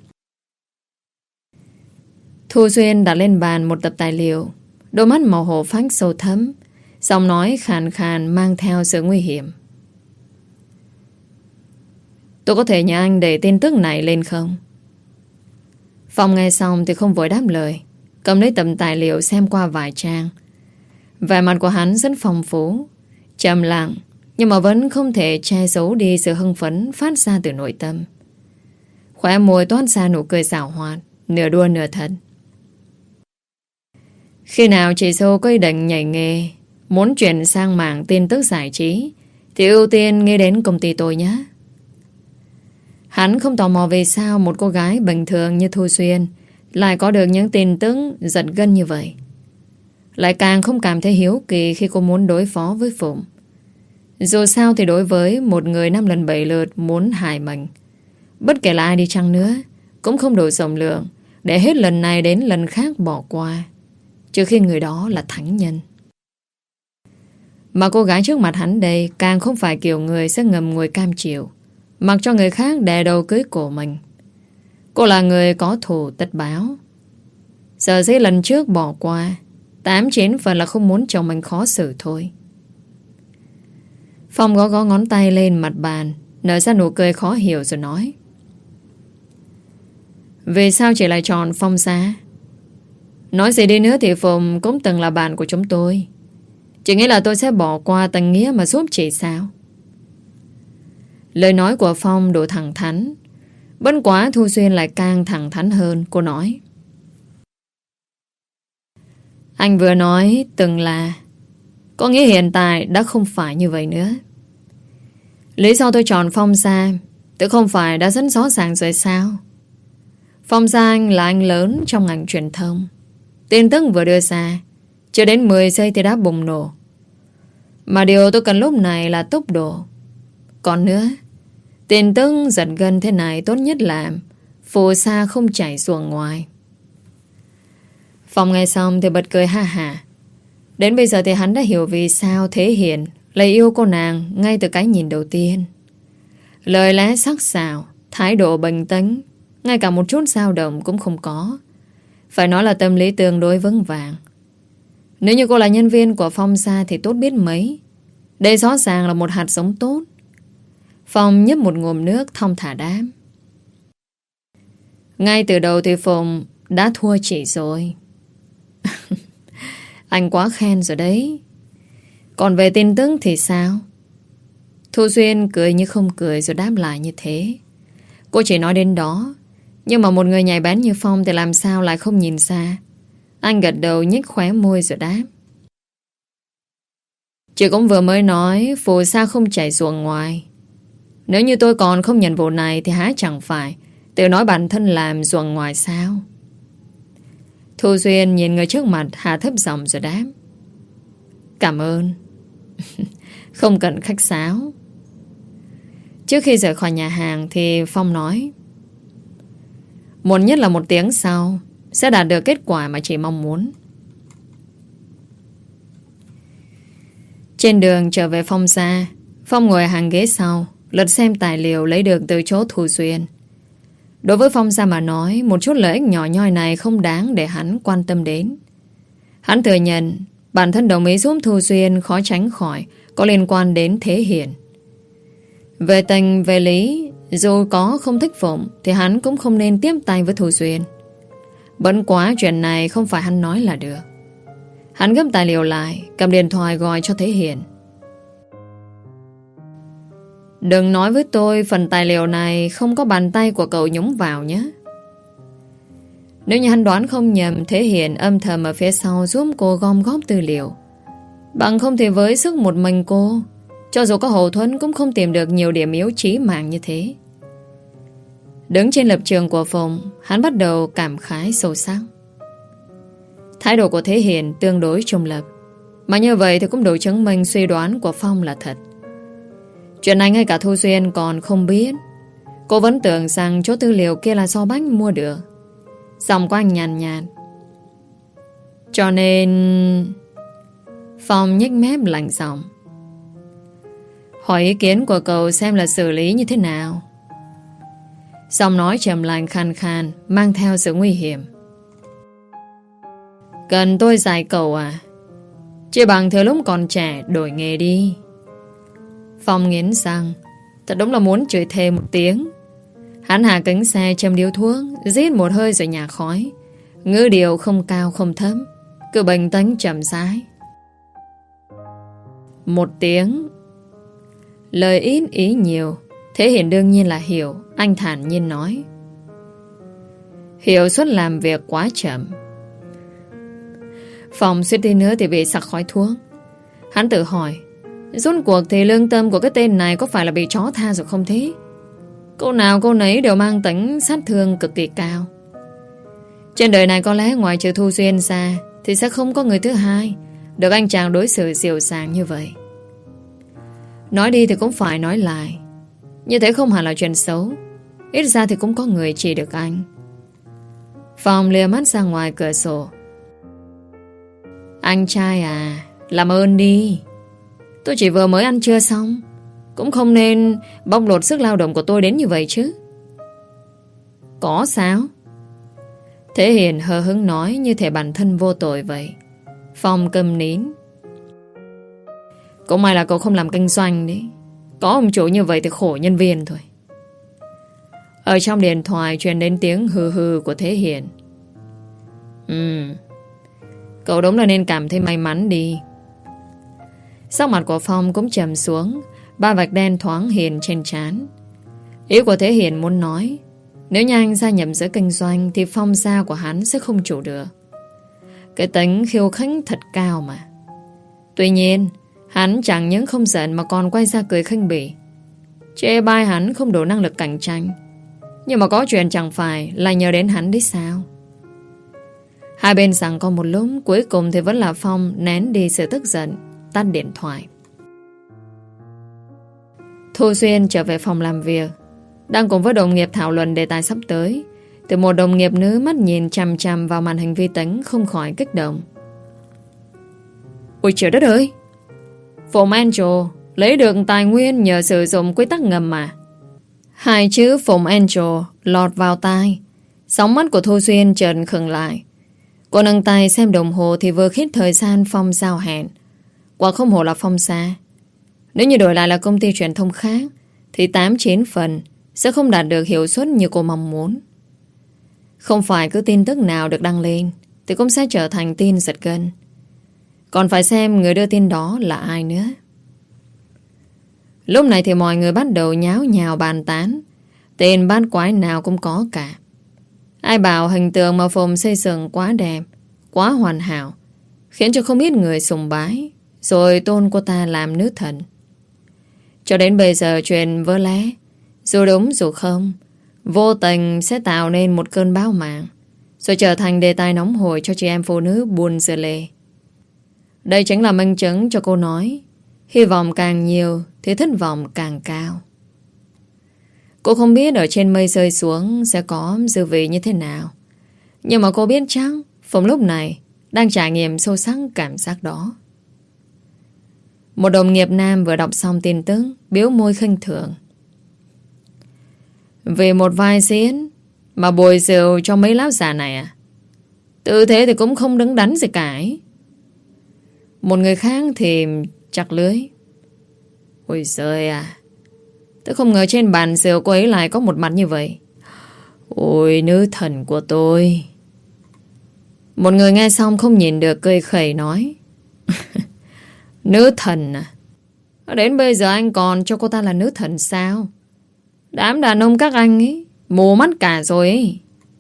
Thu Duyên đặt lên bàn một tập tài liệu, đôi mắt màu hổ phách sâu thẫm, giọng nói khàn khàn mang theo sự nguy hiểm. Tôi có thể nhờ anh để tin tức này lên không? Phong nghe xong thì không vội đáp lời, cầm lấy tấm tài liệu xem qua vài trang. Vẻ mặt của hắn rất phong phú, trầm lặng, nhưng mà vẫn không thể che giấu đi sự hưng phấn phát ra từ nội tâm. Khóe môi toát ra nụ cười xảo hoạt, nửa đùa nửa thật. Khi nào chị Sô có ý định nhảy nghề, muốn chuyển sang mảng tin tức giải trí, thì ưu tiên nghĩ đến công ty tôi nhé. Hắn không tò mò vì sao một cô gái bình thường như Thu Xuyên lại có được những tin tức giật gân như vậy. Lại càng không cảm thấy hiếu kỳ khi cô muốn đối phó với Phụng. Dù sao thì đối với một người năm lần bảy lượt muốn hại mình, bất kể là ai đi chăng nữa, cũng không đủ rộng lượng để hết lần này đến lần khác bỏ qua, trừ khi người đó là thánh nhân. Mà cô gái trước mặt hắn đây càng không phải kiểu người sẽ ngầm ngùi cam chịu, mặc cho người khác đè đầu cưới cổ mình. Cô là người có thù tất báo. Giờ dĩ lần trước bỏ qua, tám chín phần là không muốn chồng mình khó xử thôi. Phong gõ gõ ngón tay lên mặt bàn, nở ra nụ cười khó hiểu rồi nói: Vì sao chị lại chọn Phong Sa? Nói gì đi nữa thì Phùng cũng từng là bạn của chúng tôi. Chị nghĩ là tôi sẽ bỏ qua tình nghĩa mà giúp chị sao? Lời nói của Phong đủ thẳng thắn, bất quá Thu Xuyên lại càng thẳng thắn hơn. Cô nói: Anh vừa nói từng là, có nghĩa hiện tại đã không phải như vậy nữa. Lý do tôi chọn Phong Sa tự không phải đã rất rõ ràng rồi sao? Phong Sa anh là anh lớn trong ngành truyền thông. Tin tức vừa đưa ra, chưa đến mười giây thì đã bùng nổ. Mà điều tôi cần lúc này là tốc độ. Còn nữa, tin tức giật gân thế này tốt nhất là phù sa không chảy xuồng ngoài. Phong nghe xong thì bật cười ha hả. Đến bây giờ thì hắn đã hiểu vì sao Thế Hiền lại yêu cô nàng ngay từ cái nhìn đầu tiên. Lời lẽ sắc sảo, thái độ bình tĩnh, ngay cả một chút dao động cũng không có. Phải nói là tâm lý tương đối vững vàng. Nếu như cô là nhân viên của Phong Sa thì tốt biết mấy. Đây rõ ràng là một hạt giống tốt. Phong nhấp một ngụm nước thong thả đáp: Ngay từ đầu thì Phùng đã thua chị rồi. Anh quá khen rồi đấy. Còn về tin tức thì sao? Thu Xuyên cười như không cười rồi đáp lại như thế. Cô chỉ nói đến đó, nhưng mà một người nhạy bén như Phong thì làm sao lại không nhìn ra. Anh gật đầu nhếch khóe môi rồi đáp: Chị cũng vừa mới nói phù sa không chảy xuồng ngoài. Nếu như tôi còn không nhận vụ này thì há chẳng phải tự nói bản thân làm xuồng ngoài sao? Thu Duyên nhìn người trước mặt hạ thấp giọng rồi đáp: Cảm ơn. Không cần khách sáo. Trước khi rời khỏi nhà hàng thì Phong nói: Muộn nhất là một tiếng sau sẽ đạt được kết quả mà chị mong muốn. Trên đường trở về Phong Sa, Phong ngồi hàng ghế sau, lật xem tài liệu lấy được từ chỗ Thu Xuyên. Đối với Phong Sa mà nói, một chút lợi ích nhỏ nhoi này không đáng để hắn quan tâm đến. Hắn thừa nhận bản thân đồng ý giúp Thu Xuyên khó tránh khỏi có liên quan đến Thế Hiền. Về tình về lý, dù có không thích Phụng thì hắn cũng không nên tiếp tay với Thu Xuyên. Bận quá chuyện này không phải hắn nói là được. Hắn gấp tài liệu lại, cầm điện thoại gọi cho Thế Hiền. Đừng nói với tôi phần tài liệu này không có bàn tay của cậu nhúng vào nhé. Nếu như hắn đoán không nhầm, Thế Hiền âm thầm ở phía sau giúp cô gom góp tư liệu. Bằng không thì với sức một mình cô, cho dù có hậu thuẫn cũng không tìm được nhiều điểm yếu chí mạng như thế. Đứng trên lập trường của Phùng, hắn bắt đầu cảm khái sâu sắc. Thái độ của Thế Hiền tương đối trung lập, mà như vậy thì cũng đủ chứng minh suy đoán của Phong là thật. Chuyện này ngay cả Thu Xuyên còn không biết. Cô vẫn tưởng rằng chỗ tư liệu kia là do Bách mua được. Giọng của anh nhàn nhạt. Cho nên... Phong nhếch mép lạnh giọng. Hỏi ý kiến của cậu xem là xử lý như thế nào. Giọng nói trầm lạnh khàn khàn, mang theo sự nguy hiểm. Cần tôi dạy cậu à? Chỉ bằng thời lúc còn trẻ đổi nghề đi. Phong nghiến răng, thật đúng là muốn chửi thề một tiếng. Hắn hạ kính xe châm điếu thuốc, rít một hơi rồi nhả khói. Ngữ điệu không cao không thấp, cứ bình tĩnh chậm rãi. Một tiếng. Lời ít ý nhiều. Thế Hiền đương nhiên là hiểu. Anh thản nhiên nói: hiệu suất làm việc quá chậm. Phòng suýt tí nữa thì bị sặc khói thuốc. Hắn tự hỏi, rốt cuộc thì lương tâm của cái tên này có phải là bị chó tha rồi không thế? Câu nào câu nấy đều mang tính sát thương cực kỳ cao. Trên đời này có lẽ ngoài trừ Thu Xuyên ra thì sẽ không có người thứ hai được anh chàng đối xử dịu dàng như vậy. Nói đi thì cũng phải nói lại, như thế không hẳn là chuyện xấu. Ít ra thì cũng có người chỉ được anh. Phong lìa mắt ra ngoài cửa sổ. Anh trai à, làm ơn đi. Tôi chỉ vừa mới ăn trưa xong, cũng không nên bóc lột sức lao động của tôi đến như vậy chứ. Có sao? Thế Hiền hờ hững nói như thể bản thân vô tội vậy. Phong câm nín. Cũng may là cậu không làm kinh doanh đấy. Có ông chủ như vậy thì khổ nhân viên thôi. Ở trong điện thoại truyền đến tiếng hừ hừ của Thế Hiền. Ừ, cậu đúng là nên cảm thấy may mắn đi. Sắc mặt của Phong cũng trầm xuống, ba vạch đen thoáng hiện trên trán. Ý của Thế Hiền muốn nói, nếu như anh gia nhập giới kinh doanh thì phong gia của hắn sẽ không chủ được. Cái tính khiêu khích thật cao mà. Tuy nhiên, hắn chẳng những không giận mà còn quay ra cười khinh bỉ, chê bai hắn không đủ năng lực cạnh tranh. Nhưng mà có chuyện chẳng phải là nhờ đến hắn đấy sao? Hai bên rằng có một lúc, cuối cùng thì vẫn là Phong nén đi sự tức giận, tắt điện thoại. Thu Xuyên trở về phòng làm việc, đang cùng với đồng nghiệp thảo luận đề tài sắp tới, thì một đồng nghiệp nữ mắt nhìn chằm chằm vào màn hình vi tính không khỏi kích động. Ôi trời đất ơi, Phùng Angel lấy được tài nguyên nhờ sử dụng quy tắc ngầm mà. Hai chữ Phùng Angel lọt vào tai, sóng mắt của Thu Xuyên chợt khựng lại. Cô nâng tay xem đồng hồ thì vừa khít thời gian Phong giao hẹn. Quả không hổ là Phong xa. Nếu như đổi lại là công ty truyền thông khác thì tám chín phần sẽ không đạt được hiệu suất như cô mong muốn. Không phải cứ tin tức nào được đăng lên thì cũng sẽ trở thành tin giật gân. Còn phải xem người đưa tin đó là ai nữa. Lúc này thì mọi người bắt đầu nháo nhào bàn tán. Tên bát quái nào cũng có cả. Ai bảo hình tượng mà Phùng xây dựng quá đẹp, quá hoàn hảo, khiến cho không ít người sùng bái, rồi tôn cô ta làm nữ thần. Cho đến bây giờ chuyện vỡ lẽ, dù đúng dù không, vô tình sẽ tạo nên một cơn bão mạng, rồi trở thành đề tài nóng hổi cho chị em phụ nữ buồn dưa lê. Đây chính là minh chứng cho cô nói, hy vọng càng nhiều thì thất vọng càng cao. Cô không biết ở trên mây rơi xuống sẽ có dư vị như thế nào, nhưng mà cô biết chắc Phùng lúc này đang trải nghiệm sâu sắc cảm giác đó. Một đồng nghiệp nam vừa đọc xong tin tức, biếu môi khinh thường. Vì một vai diễn mà bồi rượu cho mấy lão già này à? Tư thế thì cũng không đứng đắn gì cả ấy. Một người khác thì chặt lưới. Ôi giời à, tôi không ngờ trên bàn rượu cô ấy lại có một mặt như vậy. Ôi nữ thần của tôi. Một người nghe xong không nhìn được cười khẩy nói. Nữ thần à? Đến bây giờ anh còn cho cô ta là nữ thần sao? Đám đàn ông các anh ấy mù mắt cả rồi ấy.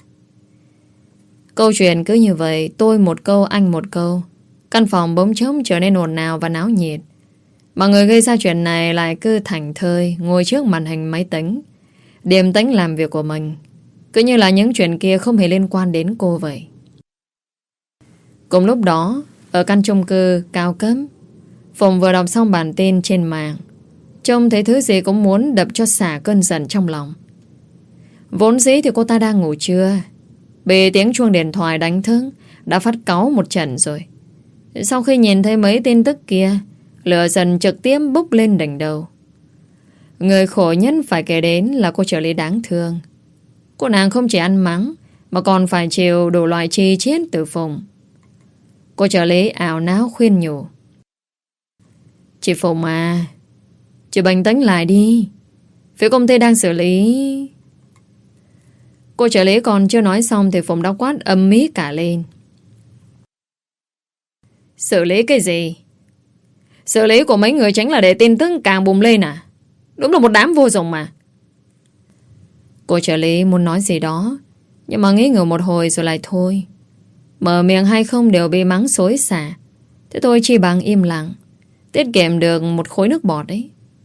Câu chuyện cứ như vậy, tôi một câu anh một câu. Căn phòng bỗng trống trở nên ồn ào và náo nhiệt. Mà người gây ra chuyện này lại cứ thảnh thơi ngồi trước màn hình máy tính, điềm tĩnh làm việc của mình, cứ như là những chuyện kia không hề liên quan đến cô vậy. Cùng lúc đó, ở căn chung cư cao cấp, Phùng vừa đọc xong bản tin trên mạng, trông thấy thứ gì cũng muốn đập cho xả cơn giận trong lòng. Vốn dĩ thì cô ta đang ngủ trưa, bị tiếng chuông điện thoại đánh thức, đã phát cáu một trận rồi. Sau khi nhìn thấy mấy tin tức kia, lửa dần trực tiếp bốc lên đỉnh đầu. Người khổ nhất phải kể đến là cô trợ lý đáng thương. Cô nàng không chỉ ăn mắng mà còn phải chịu đủ loại chi chiết từ Phùng. Cô trợ lý ảo não khuyên nhủ. Chị Phùng à, chị bình tĩnh lại đi. Phía công ty đang xử lý. Cô trợ lý còn chưa nói xong thì Phùng đã quát ầm ĩ cả lên. Xử lý cái gì? Xử lý của mấy người chính là để tin tức càng bùng lên à? Đúng là một đám vô dụng mà. Cô trợ lý muốn nói gì đó, nhưng mà nghĩ ngờ một hồi rồi lại thôi. Mở miệng hay không đều bị mắng xối xả. Thế tôi chỉ bằng im lặng, tiết kiệm được một khối nước bọt đấy.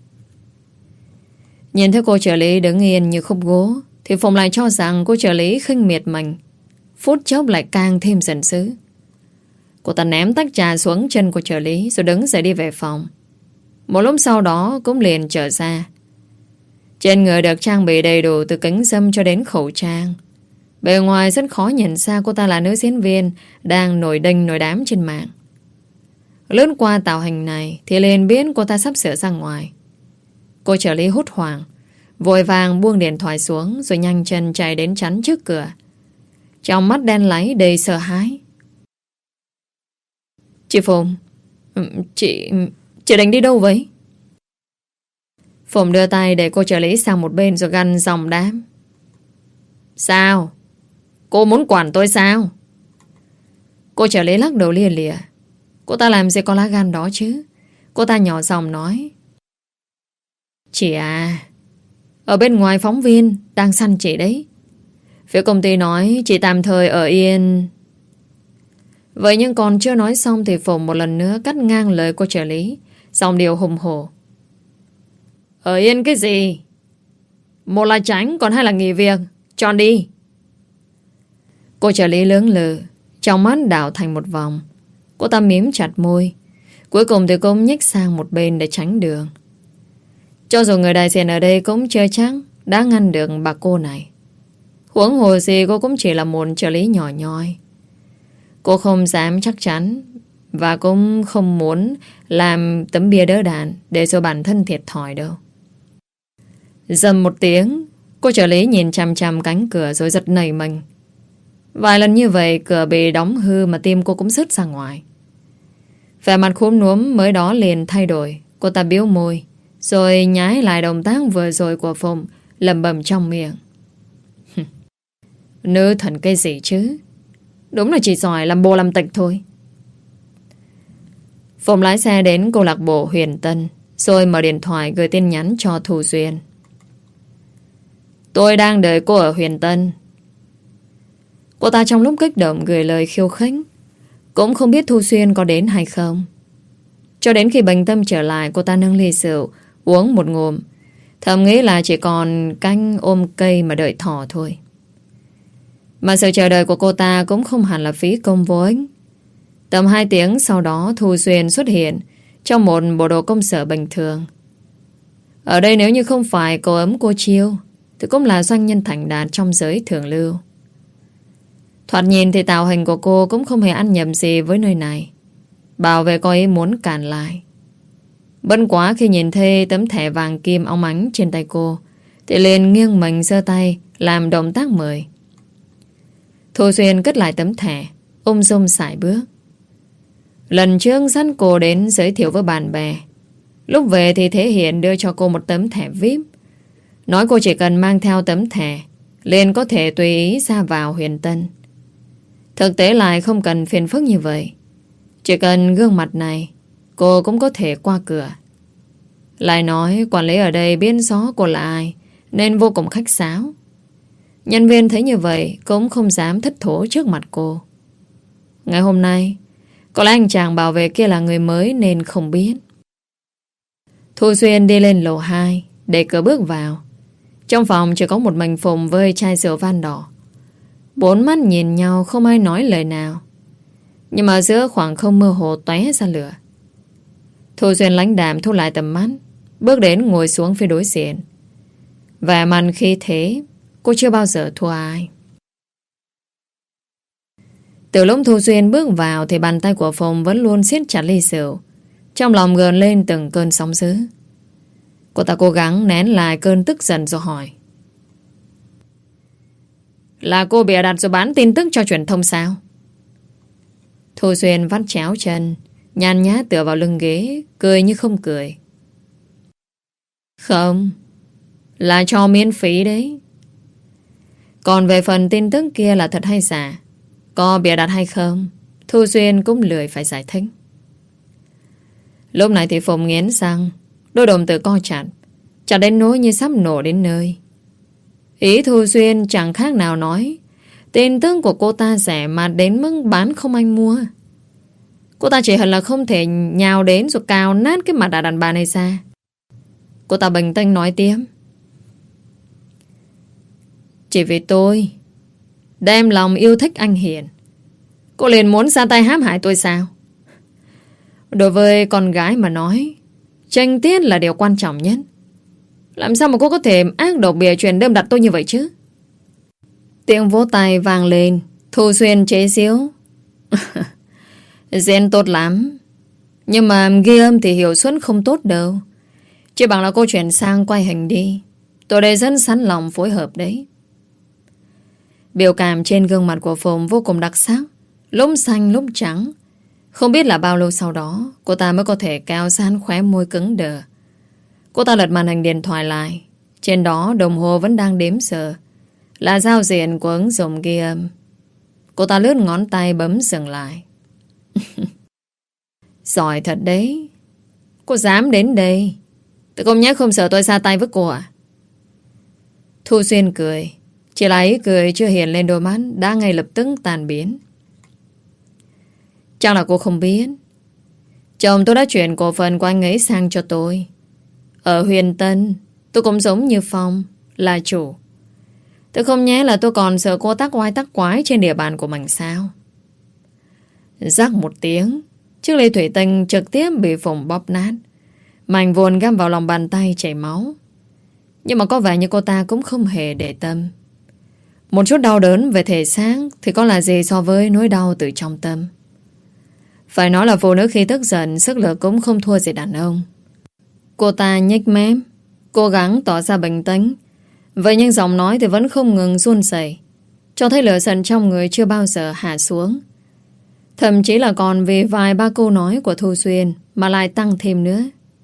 Nhìn thấy cô trợ lý đứng yên như khúc gỗ thì Phùng lại cho rằng cô trợ lý khinh miệt mình. Phút chốc lại càng thêm giận dữ. Cô ta ném tách trà xuống chân của trợ lý rồi đứng dậy đi về phòng. Một lúc sau đó cũng liền trở ra. Trên người được trang bị đầy đủ từ kính râm cho đến khẩu trang. Bề ngoài rất khó nhận ra cô ta là nữ diễn viên đang nổi đinh nổi đám trên mạng. Lướt qua tạo hình này thì liền biết cô ta sắp sửa ra ngoài. Cô trợ lý hốt hoảng, vội vàng buông điện thoại xuống rồi nhanh chân chạy đến chắn trước cửa. Trong mắt đen láy đầy sợ hãi. Chị Phùng, Chị... Chị định đi đâu vậy? Phùng đưa tay để cô trợ lý sang một bên rồi gằn giọng đáp. Sao? Cô muốn quản tôi sao? Cô trợ lý lắc đầu lia lịa. Cô ta làm gì có lá gan đó chứ? Cô ta nhỏ giọng nói. Chị à, ở bên ngoài phóng viên đang săn chị đấy. Phía công ty nói chị tạm thời ở yên. Vậy nhưng còn chưa nói xong thì Phùng một lần nữa cắt ngang lời cô trợ lý, giọng điệu hùng hổ. Ở yên cái gì? Một là tránh, còn hai là nghỉ việc. Chọn đi. Cô trợ lý lưỡng lự, trong mắt đảo thành một vòng. Cô ta mím chặt môi. Cuối cùng thì cũng nhích sang một bên để tránh đường. Cho dù người đại diện ở đây cũng chưa chắc đã ngăn được bà cô này. Huống hồ gì cô cũng chỉ là một trợ lý nhỏ nhoi. Cô không dám chắc chắn và cũng không muốn làm tấm bia đỡ đạn để cho bản thân thiệt thòi đâu. Dầm một tiếng, cô trợ lý nhìn chằm chằm cánh cửa rồi giật nảy mình. Vài lần như vậy cửa bị đóng hư mà tim cô cũng rớt ra ngoài. Vẻ mặt khúm núm mới đó liền thay đổi. Cô ta biếu môi rồi nhái lại động tác vừa rồi của Phùng, lẩm bẩm trong miệng. Nữ thần cái gì chứ? Đúng là chỉ giỏi làm bồ làm tịch thôi. Phùng lái xe đến câu lạc bộ Huyền Tân rồi mở điện thoại gửi tin nhắn cho Thu Duyên. Tôi đang đợi cô ở Huyền Tân. Cô ta trong lúc kích động gửi lời khiêu khích. Cũng không biết Thu Duyên có đến hay không. Cho đến khi bình tâm trở lại, cô ta nâng ly rượu uống một ngụm, thầm nghĩ là chỉ còn canh ôm cây mà đợi thỏ thôi. Mà sự chờ đợi của cô ta cũng không hẳn là phí công vô ích. Tầm hai tiếng sau đó Thu Duyên xuất hiện trong một bộ đồ công sở bình thường. Ở đây nếu như không phải cô ấm cô chiêu thì cũng là doanh nhân thành đạt trong giới thượng lưu. Thoạt nhìn thì tạo hình của cô cũng không hề ăn nhầm gì với nơi này. Bảo vệ có ý muốn cản lại. Bất quá khi nhìn thấy tấm thẻ vàng kim óng ánh trên tay cô thì liền nghiêng mình giơ tay làm động tác mời. Thu Duyên cất lại tấm thẻ, ung dung sải bước. Lần trước dẫn cô đến giới thiệu với bạn bè. Lúc về thì thể hiện đưa cho cô một tấm thẻ vi ai pi. Nói cô chỉ cần mang theo tấm thẻ liền có thể tùy ý ra vào Huyền Tân. Thực tế lại không cần phiền phức như vậy. Chỉ cần gương mặt này cô cũng có thể qua cửa. Lại nói quản lý ở đây biết rõ cô là ai nên vô cùng khách sáo. Nhân viên thấy như vậy cũng không dám thất thố trước mặt cô. Ngày hôm nay có lẽ anh chàng bảo vệ kia là người mới nên không biết. Thu Duyên đi lên lầu hai để cửa bước vào. Trong phòng chỉ có một mình Phùng với chai rượu vang đỏ. Bốn mắt nhìn nhau không ai nói lời nào. Nhưng mà giữa khoảng không mơ hồ tóe ra lửa. Thu Duyên lãnh đạm thu lại tầm mắt, bước đến ngồi xuống phía đối diện. Vẻ mặt khi thế cô chưa bao giờ thua ai. Từ lúc Thu Duyên bước vào thì bàn tay của Phùng vẫn luôn siết chặt ly rượu. Trong lòng gợn lên từng cơn sóng dữ. Cô ta cố gắng nén lại cơn tức giận rồi hỏi. Là cô bịa đặt rồi bán tin tức cho truyền thông sao? Thu Duyên vắt chéo chân, nhàn nhã tựa vào lưng ghế, cười như không cười. Không, là cho miễn phí đấy. Còn về phần tin tức kia là thật hay giả, có bịa đặt hay không, Thu Xuyên cũng lười phải giải thích. Lúc này thì Phùng nghiến răng, đôi đồng tử co chặt, chặt đến nỗi như sắp nổ đến nơi. Ý Thu Xuyên chẳng khác nào nói tin tức của cô ta rẻ mà đến mức bán không ai mua. Cô ta chỉ hận là không thể nhào đến rồi cào nát cái mặt đàn bà này ra. Cô ta bình tĩnh nói tiếp. Chỉ vì tôi đem lòng yêu thích anh Hiền, cô liền muốn ra tay hãm hại tôi sao? Đối với con gái mà nói, tranh tiết là điều quan trọng nhất. Làm sao mà cô có thể ác độc bịa chuyện đâm đặt tôi như vậy chứ? Tiếng vỗ tay vang lên. Thu Xuyên chế giễu. Diễn tốt lắm, nhưng mà ghi âm thì hiệu suất không tốt đâu. Chỉ bằng là cô chuyển sang quay hình đi, tôi đây rất sẵn lòng phối hợp đấy. Biểu cảm trên gương mặt của Phùng vô cùng đặc sắc, lúc xanh lúc trắng. Không biết là bao lâu sau đó cô ta mới có thể cao san khóe môi cứng đờ. Cô ta lật màn hình điện thoại lại. Trên đó đồng hồ vẫn đang đếm giờ, là giao diện của ứng dụng ghi âm. Cô ta lướt ngón tay bấm dừng lại. Giỏi thật đấy. Cô dám đến đây, tôi không nhớ không sợ tôi ra tay với cô à? Thu Xuyên cười. Chỉ là ý cười chưa hiện lên đôi mắt đã ngay lập tức tàn biến. Chắc là cô không biết, chồng tôi đã chuyển cổ phần của anh ấy sang cho tôi. Ở Huyền Tân, tôi cũng giống như Phong, là chủ. Tôi không nhé là tôi còn sợ cô tắc oai tắc quái trên địa bàn của mình sao? Rắc một tiếng, chiếc ly thủy tinh trực tiếp bị Phùng bóp nát. Mảnh vụn găm vào lòng bàn tay chảy máu. Nhưng mà có vẻ như cô ta cũng không hề để tâm. Một chút đau đớn về thể xác thì có là gì so với nỗi đau từ trong tâm. Phải nói là phụ nữ khi tức giận, sức lực cũng không thua gì đàn ông. Cô ta nhếch mép, cố gắng tỏ ra bình tĩnh. Vậy nhưng giọng nói thì vẫn không ngừng run rẩy, cho thấy lửa giận trong người chưa bao giờ hạ xuống. Thậm chí là còn vì vài ba câu nói của Thu Xuyên mà lại tăng thêm nữa.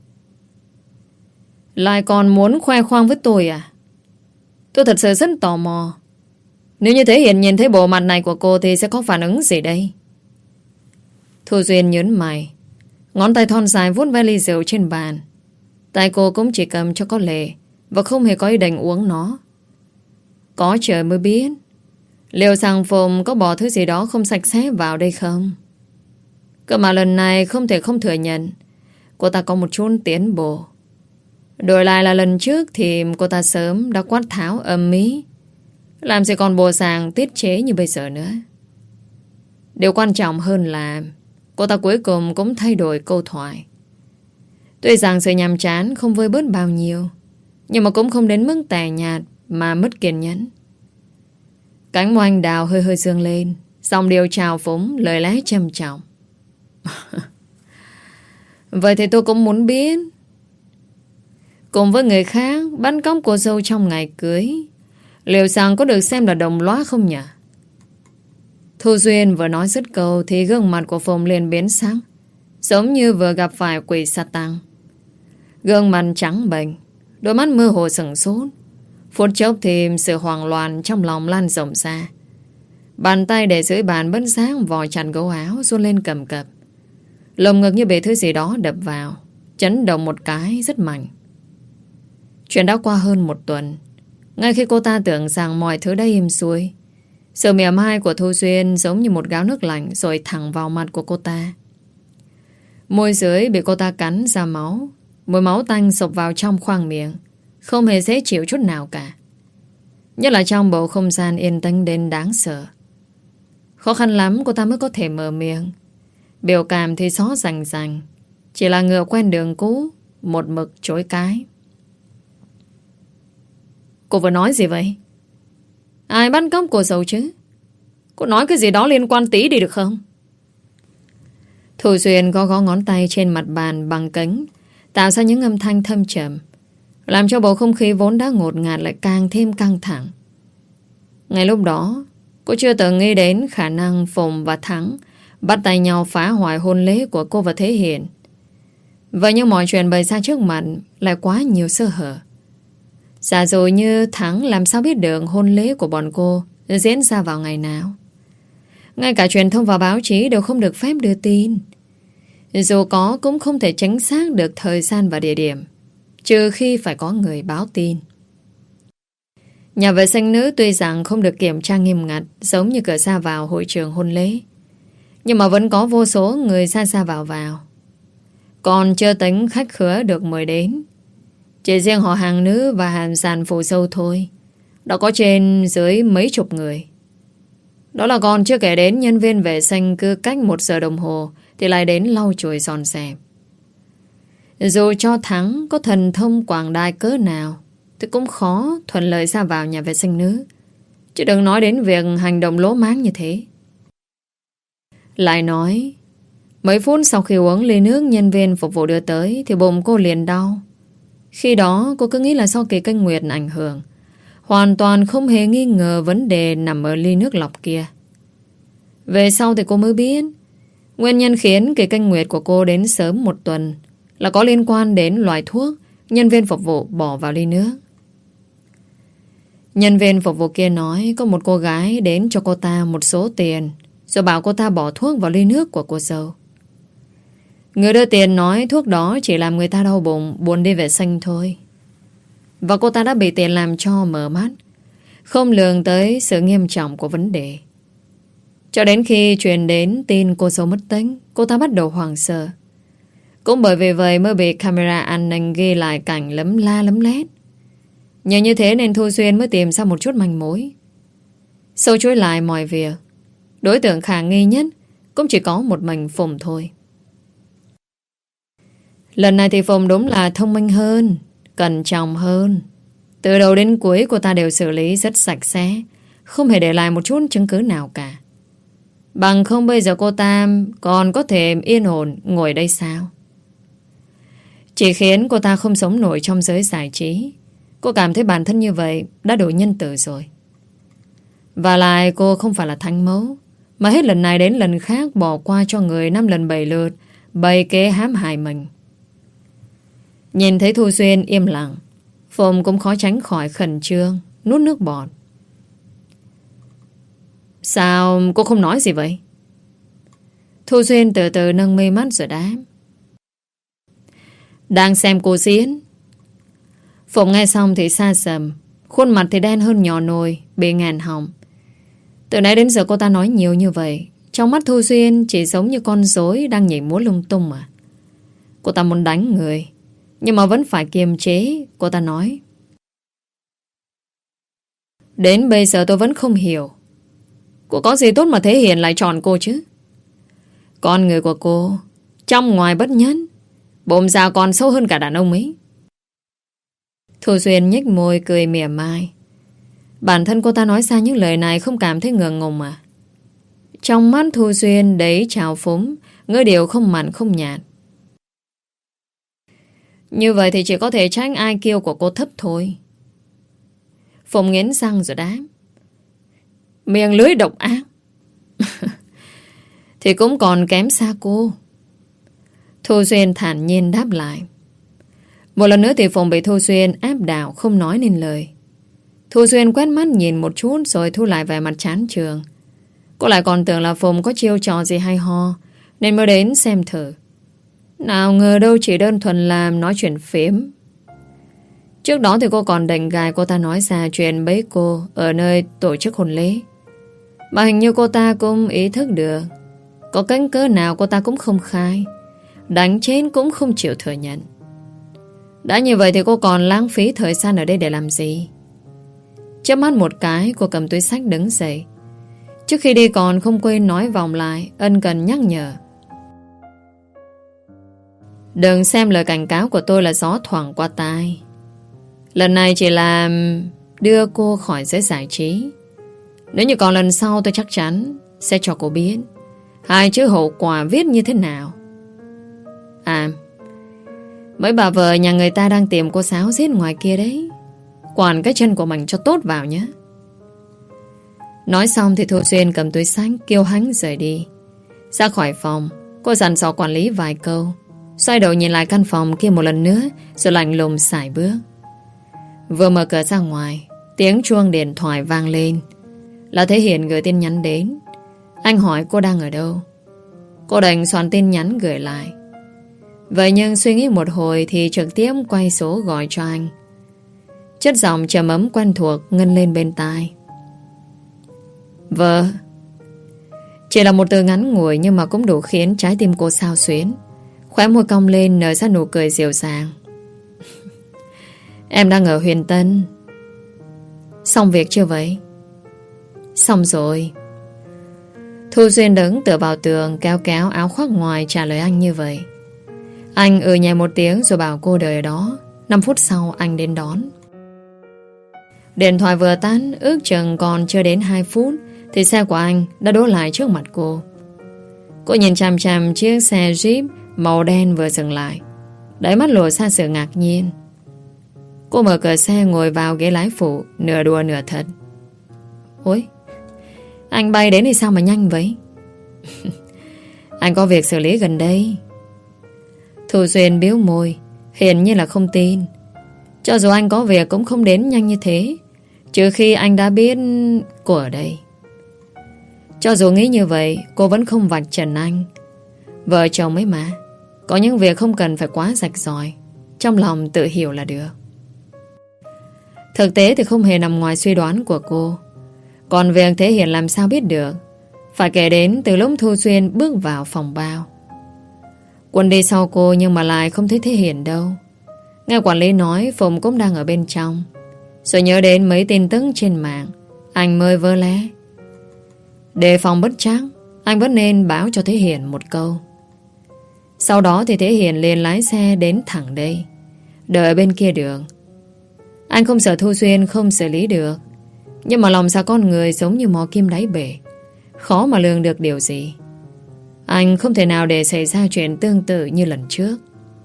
Lại còn muốn khoe khoang với tôi à? Tôi thật sự rất tò mò, nếu như Thế Hiền nhìn thấy bộ mặt này của cô thì sẽ có phản ứng gì đây? Thu Xuyên nhớn mày, ngón tay thon dài vuốt ve ly rượu trên bàn. Tay cô cũng chỉ cầm cho có lệ và không hề có ý định uống nó. Có trời mới biết liệu rằng Phùng có bỏ thứ gì đó không sạch sẽ vào đây không. Cơ mà lần này không thể không thừa nhận cô ta có một chút tiến bộ. Đổi lại là lần trước thì cô ta sớm đã quát tháo âm ý, làm gì còn bộ dạng tiết chế như bây giờ nữa. Điều quan trọng hơn là cô ta cuối cùng cũng thay đổi câu thoại. Tuy rằng sự nhàm chán không vơi bớt bao nhiêu, nhưng mà cũng không đến mức tẻ nhạt mà mất kiên nhẫn. Cánh môi anh đào hơi hơi dương lên, giọng điệu trào phúng, lời lẽ trầm trọng. Vậy thì tôi cũng muốn biết, cùng với người khác bắt cóc cô dâu trong ngày cưới, liệu rằng có được xem là đồng lõa không nhỉ? Thu Duyên vừa nói dứt câu thì gương mặt của Phùng liền biến sắc, giống như vừa gặp phải quỷ Satan. Gương mặt trắng bệch, đôi mắt mơ hồ sửng sốt. Phút chốc thì sự hoảng loạn trong lòng lan rộng ra. Bàn tay để dưới bàn bất giác vò chặt gấu áo, run lên cầm cập. Lồng ngực như bị thứ gì đó đập vào, chấn động một cái rất mạnh. Chuyện đã qua hơn một tuần. Ngay khi cô ta tưởng rằng mọi thứ đã im xuôi, sự mỉa mai của Thu Duyên giống như một gáo nước lạnh rồi thẳng vào mặt của cô ta. Môi dưới bị cô ta cắn ra máu, mùi máu tanh sộc vào trong khoang miệng, không hề dễ chịu chút nào cả. Nhất là trong bầu không gian yên tĩnh đến đáng sợ. Khó khăn lắm cô ta mới có thể mở miệng. Biểu cảm thì xó rành rành, chỉ là ngựa quen đường cũ, một mực chối cái. Cô vừa nói gì vậy? Ai bắt cóc cô dâu chứ? Cô nói cái gì đó liên quan tí đi được không? Thu Duyên gõ gõ ngón tay trên mặt bàn bằng kính, tạo ra những âm thanh thâm trầm, làm cho bầu không khí vốn đã ngột ngạt lại càng thêm căng thẳng. Ngay lúc đó, cô chưa từng nghĩ đến khả năng Phùng và Thắng bắt tay nhau phá hoại hôn lễ của cô và Thế Hiền. Vậy nhưng mọi chuyện bày ra trước mặt lại quá nhiều sơ hở. Giả dụ như Thắng làm sao biết được hôn lễ của bọn cô diễn ra vào ngày nào. Ngay cả truyền thông và báo chí đều không được phép đưa tin. Dù có cũng không thể chính xác được thời gian và địa điểm, trừ khi phải có người báo tin. Nhà vệ sinh nữ tuy rằng không được kiểm tra nghiêm ngặt giống như cửa ra vào hội trường hôn lễ, nhưng mà vẫn có vô số người ra ra vào vào. Còn chưa tính khách khứa được mời đến. Chỉ riêng họ hàng nữ và hàng sàn phù sâu thôi đã có trên dưới mấy chục người. Đó là còn chưa kể đến nhân viên vệ sinh cứ cách một giờ đồng hồ thì lại đến lau chùi dọn dẹp. Dù cho Thắng có thần thông quảng đại cỡ nào thì cũng khó thuận lợi ra vào nhà vệ sinh nữ, chứ đừng nói đến việc hành động lố máng như thế. Lại nói, mấy phút sau khi uống ly nước nhân viên phục vụ đưa tới thì bụng cô liền đau. Khi đó cô cứ nghĩ là do kỳ kinh nguyệt ảnh hưởng, hoàn toàn không hề nghi ngờ vấn đề nằm ở ly nước lọc kia. Về sau thì cô mới biết nguyên nhân khiến kỳ kinh nguyệt của cô đến sớm một tuần là có liên quan đến loại thuốc nhân viên phục vụ bỏ vào ly nước. Nhân viên phục vụ kia nói có một cô gái đến cho cô ta một số tiền rồi bảo cô ta bỏ thuốc vào ly nước của cô dâu. Người đưa tiền nói thuốc đó chỉ làm người ta đau bụng, buồn đi vệ sinh thôi. Và cô ta đã bị tiền làm cho mở mắt, không lường tới sự nghiêm trọng của vấn đề. Cho đến khi truyền đến tin cô dâu mất tích, cô ta bắt đầu hoảng sợ. Cũng bởi vì vậy mới bị camera an ninh ghi lại cảnh lấm la lấm lét. Nhờ như thế nên Thu Xuyên mới tìm ra một chút manh mối. Sâu chuỗi lại mọi việc, đối tượng khả nghi nhất cũng chỉ có một mình Phùng thôi. Lần này thì Phùng đúng là thông minh hơn, cẩn trọng hơn. Từ đầu đến cuối cô ta đều xử lý rất sạch sẽ, không hề để lại một chút chứng cứ nào cả. Bằng không bây giờ cô ta còn có thể yên ổn ngồi đây sao? Chỉ khiến cô ta không sống nổi trong giới giải trí. Cô cảm thấy bản thân như vậy đã đủ nhân từ rồi. Và lại cô không phải là thánh mẫu, mà hết lần này đến lần khác bỏ qua cho người năm lần bảy lượt bày kế hãm hại mình. Nhìn thấy Thu Xuyên im lặng, Phùng cũng khó tránh khỏi khẩn trương, nuốt nước bọt. Sao cô không nói gì vậy? Thu Xuyên từ từ nâng mi mắt rồi đáp. Đang xem cô diễn. Phùng nghe xong thì xa sầm, khuôn mặt thì đen hơn nhỏ nồi, bị ngàn họng. Từ nãy đến giờ cô ta nói nhiều như vậy, trong mắt Thu Xuyên chỉ giống như con rối đang nhảy múa lung tung mà. Cô ta muốn đánh người, nhưng mà vẫn phải kiềm chế. Cô ta nói, đến bây giờ tôi vẫn không hiểu cô có gì tốt mà thể hiện lại tròn cô chứ. Con người của cô trong ngoài bất nhất, bụng già còn sâu hơn cả đàn ông ấy. Thu Xuyên nhếch môi cười mỉa mai. Bản thân cô ta nói ra những lời này không cảm thấy ngượng ngùng à? Trong mắt Thu Xuyên đấy trào phúng, ngữ điệu không mặn không nhạt. Như vậy thì chỉ có thể trách i kiu của cô thấp thôi. Phùng nghiến răng rồi đáp. Miệng lưới độc ác. Thì cũng còn kém xa cô. Thu Xuyên thản nhiên đáp lại. Một lần nữa thì Phùng bị Thu Xuyên áp đảo không nói nên lời. Thu Xuyên quét mắt nhìn một chút rồi thu lại vẻ mặt chán chường. Cô lại còn tưởng là Phùng có chiêu trò gì hay ho nên mới đến xem thử. Nào ngờ đâu chỉ đơn thuần làm nói chuyện phiếm. Trước đó thì cô còn định gài cô ta nói ra chuyện bấy cô ở nơi tổ chức hôn lễ. Mà hình như cô ta cũng ý thức được có cánh cớ nào cô ta cũng không khai, đánh chết cũng không chịu thừa nhận. Đã như vậy thì cô còn lãng phí thời gian ở đây để làm gì? Chớp mắt một cái, cô cầm túi xách đứng dậy. Trước khi đi còn không quên nói vòng lại, ân cần nhắc nhở. Đừng xem lời cảnh cáo của tôi là gió thoảng qua tai. Lần này chỉ là đưa cô khỏi giới giải trí. Nếu như còn lần sau tôi chắc chắn sẽ cho cô biết hai chữ hậu quả viết như thế nào. À, mấy bà vợ nhà người ta đang tìm cô sáo giết ngoài kia đấy. Quản cái chân của mình cho tốt vào nhé. Nói xong thì Thu Xuyên cầm túi xách kêu hắn rời đi. Ra khỏi phòng, cô dặn dò quản lý vài câu, xoay đầu nhìn lại căn phòng kia một lần nữa rồi lạnh lùng sải bước. Vừa mở cửa ra ngoài, tiếng chuông điện thoại vang lên. Là Thế Hiền gửi tin nhắn đến. Anh hỏi cô đang ở đâu. Cô đành soạn tin nhắn gửi lại. Vậy nhưng suy nghĩ một hồi thì trực tiếp quay số gọi cho anh. Chất giọng trầm ấm quen thuộc ngân lên bên tai. Vợ. Chỉ là một từ ngắn ngủi nhưng mà cũng đủ khiến trái tim cô xao xuyến. Khóe môi cong lên nở ra nụ cười dịu dàng. Em đang ở Huyền Tân. Xong việc chưa vậy? Xong rồi. Thu Duyên đứng tựa vào tường, kéo kéo áo khoác ngoài trả lời anh như vậy. Anh ừ nhẹ một tiếng rồi bảo cô đợi ở đó. Năm phút sau anh đến đón. Điện thoại vừa tắt, ước chừng còn chưa đến hai phút thì xe của anh đã đỗ lại trước mặt cô. Cô nhìn chằm chằm chiếc xe Jeep màu đen vừa dừng lại, đáy mắt lộ ra sự ngạc nhiên. Cô mở cửa xe ngồi vào ghế lái phụ, nửa đùa nửa thật. Ôi, anh bay đến thì sao mà nhanh vậy? Anh có việc xử lý gần đây. Thu Duyên biếu môi, hiển nhiên là không tin. Cho dù anh có việc cũng không đến nhanh như thế, trừ khi anh đã biết cô ở đây. Cho dù nghĩ như vậy, cô vẫn không vạch trần anh. Vợ chồng ấy mà, có những việc không cần phải quá rạch ròi, trong lòng tự hiểu là được. Thực tế thì không hề nằm ngoài suy đoán của cô. Còn việc Thế Hiền làm sao biết được, phải kể đến từ lúc Thu Duyên bước vào phòng bao. Quân đi sau cô nhưng mà lại không thấy Thế Hiền đâu. Nghe quản lý nói Phùng cũng đang ở bên trong. Rồi nhớ đến mấy tin tức trên mạng, anh mới vơ lé. Đề phòng bất trắc, anh vẫn nên báo cho Thế Hiền một câu. Sau đó thì Thế Hiền liền lái xe đến thẳng đây, đợi ở bên kia đường. Anh không sợ Thu Duyên không xử lý được, nhưng mà lòng sao con người giống như mò kim đáy bể, khó mà lường được điều gì. Anh không thể nào để xảy ra chuyện tương tự như lần trước.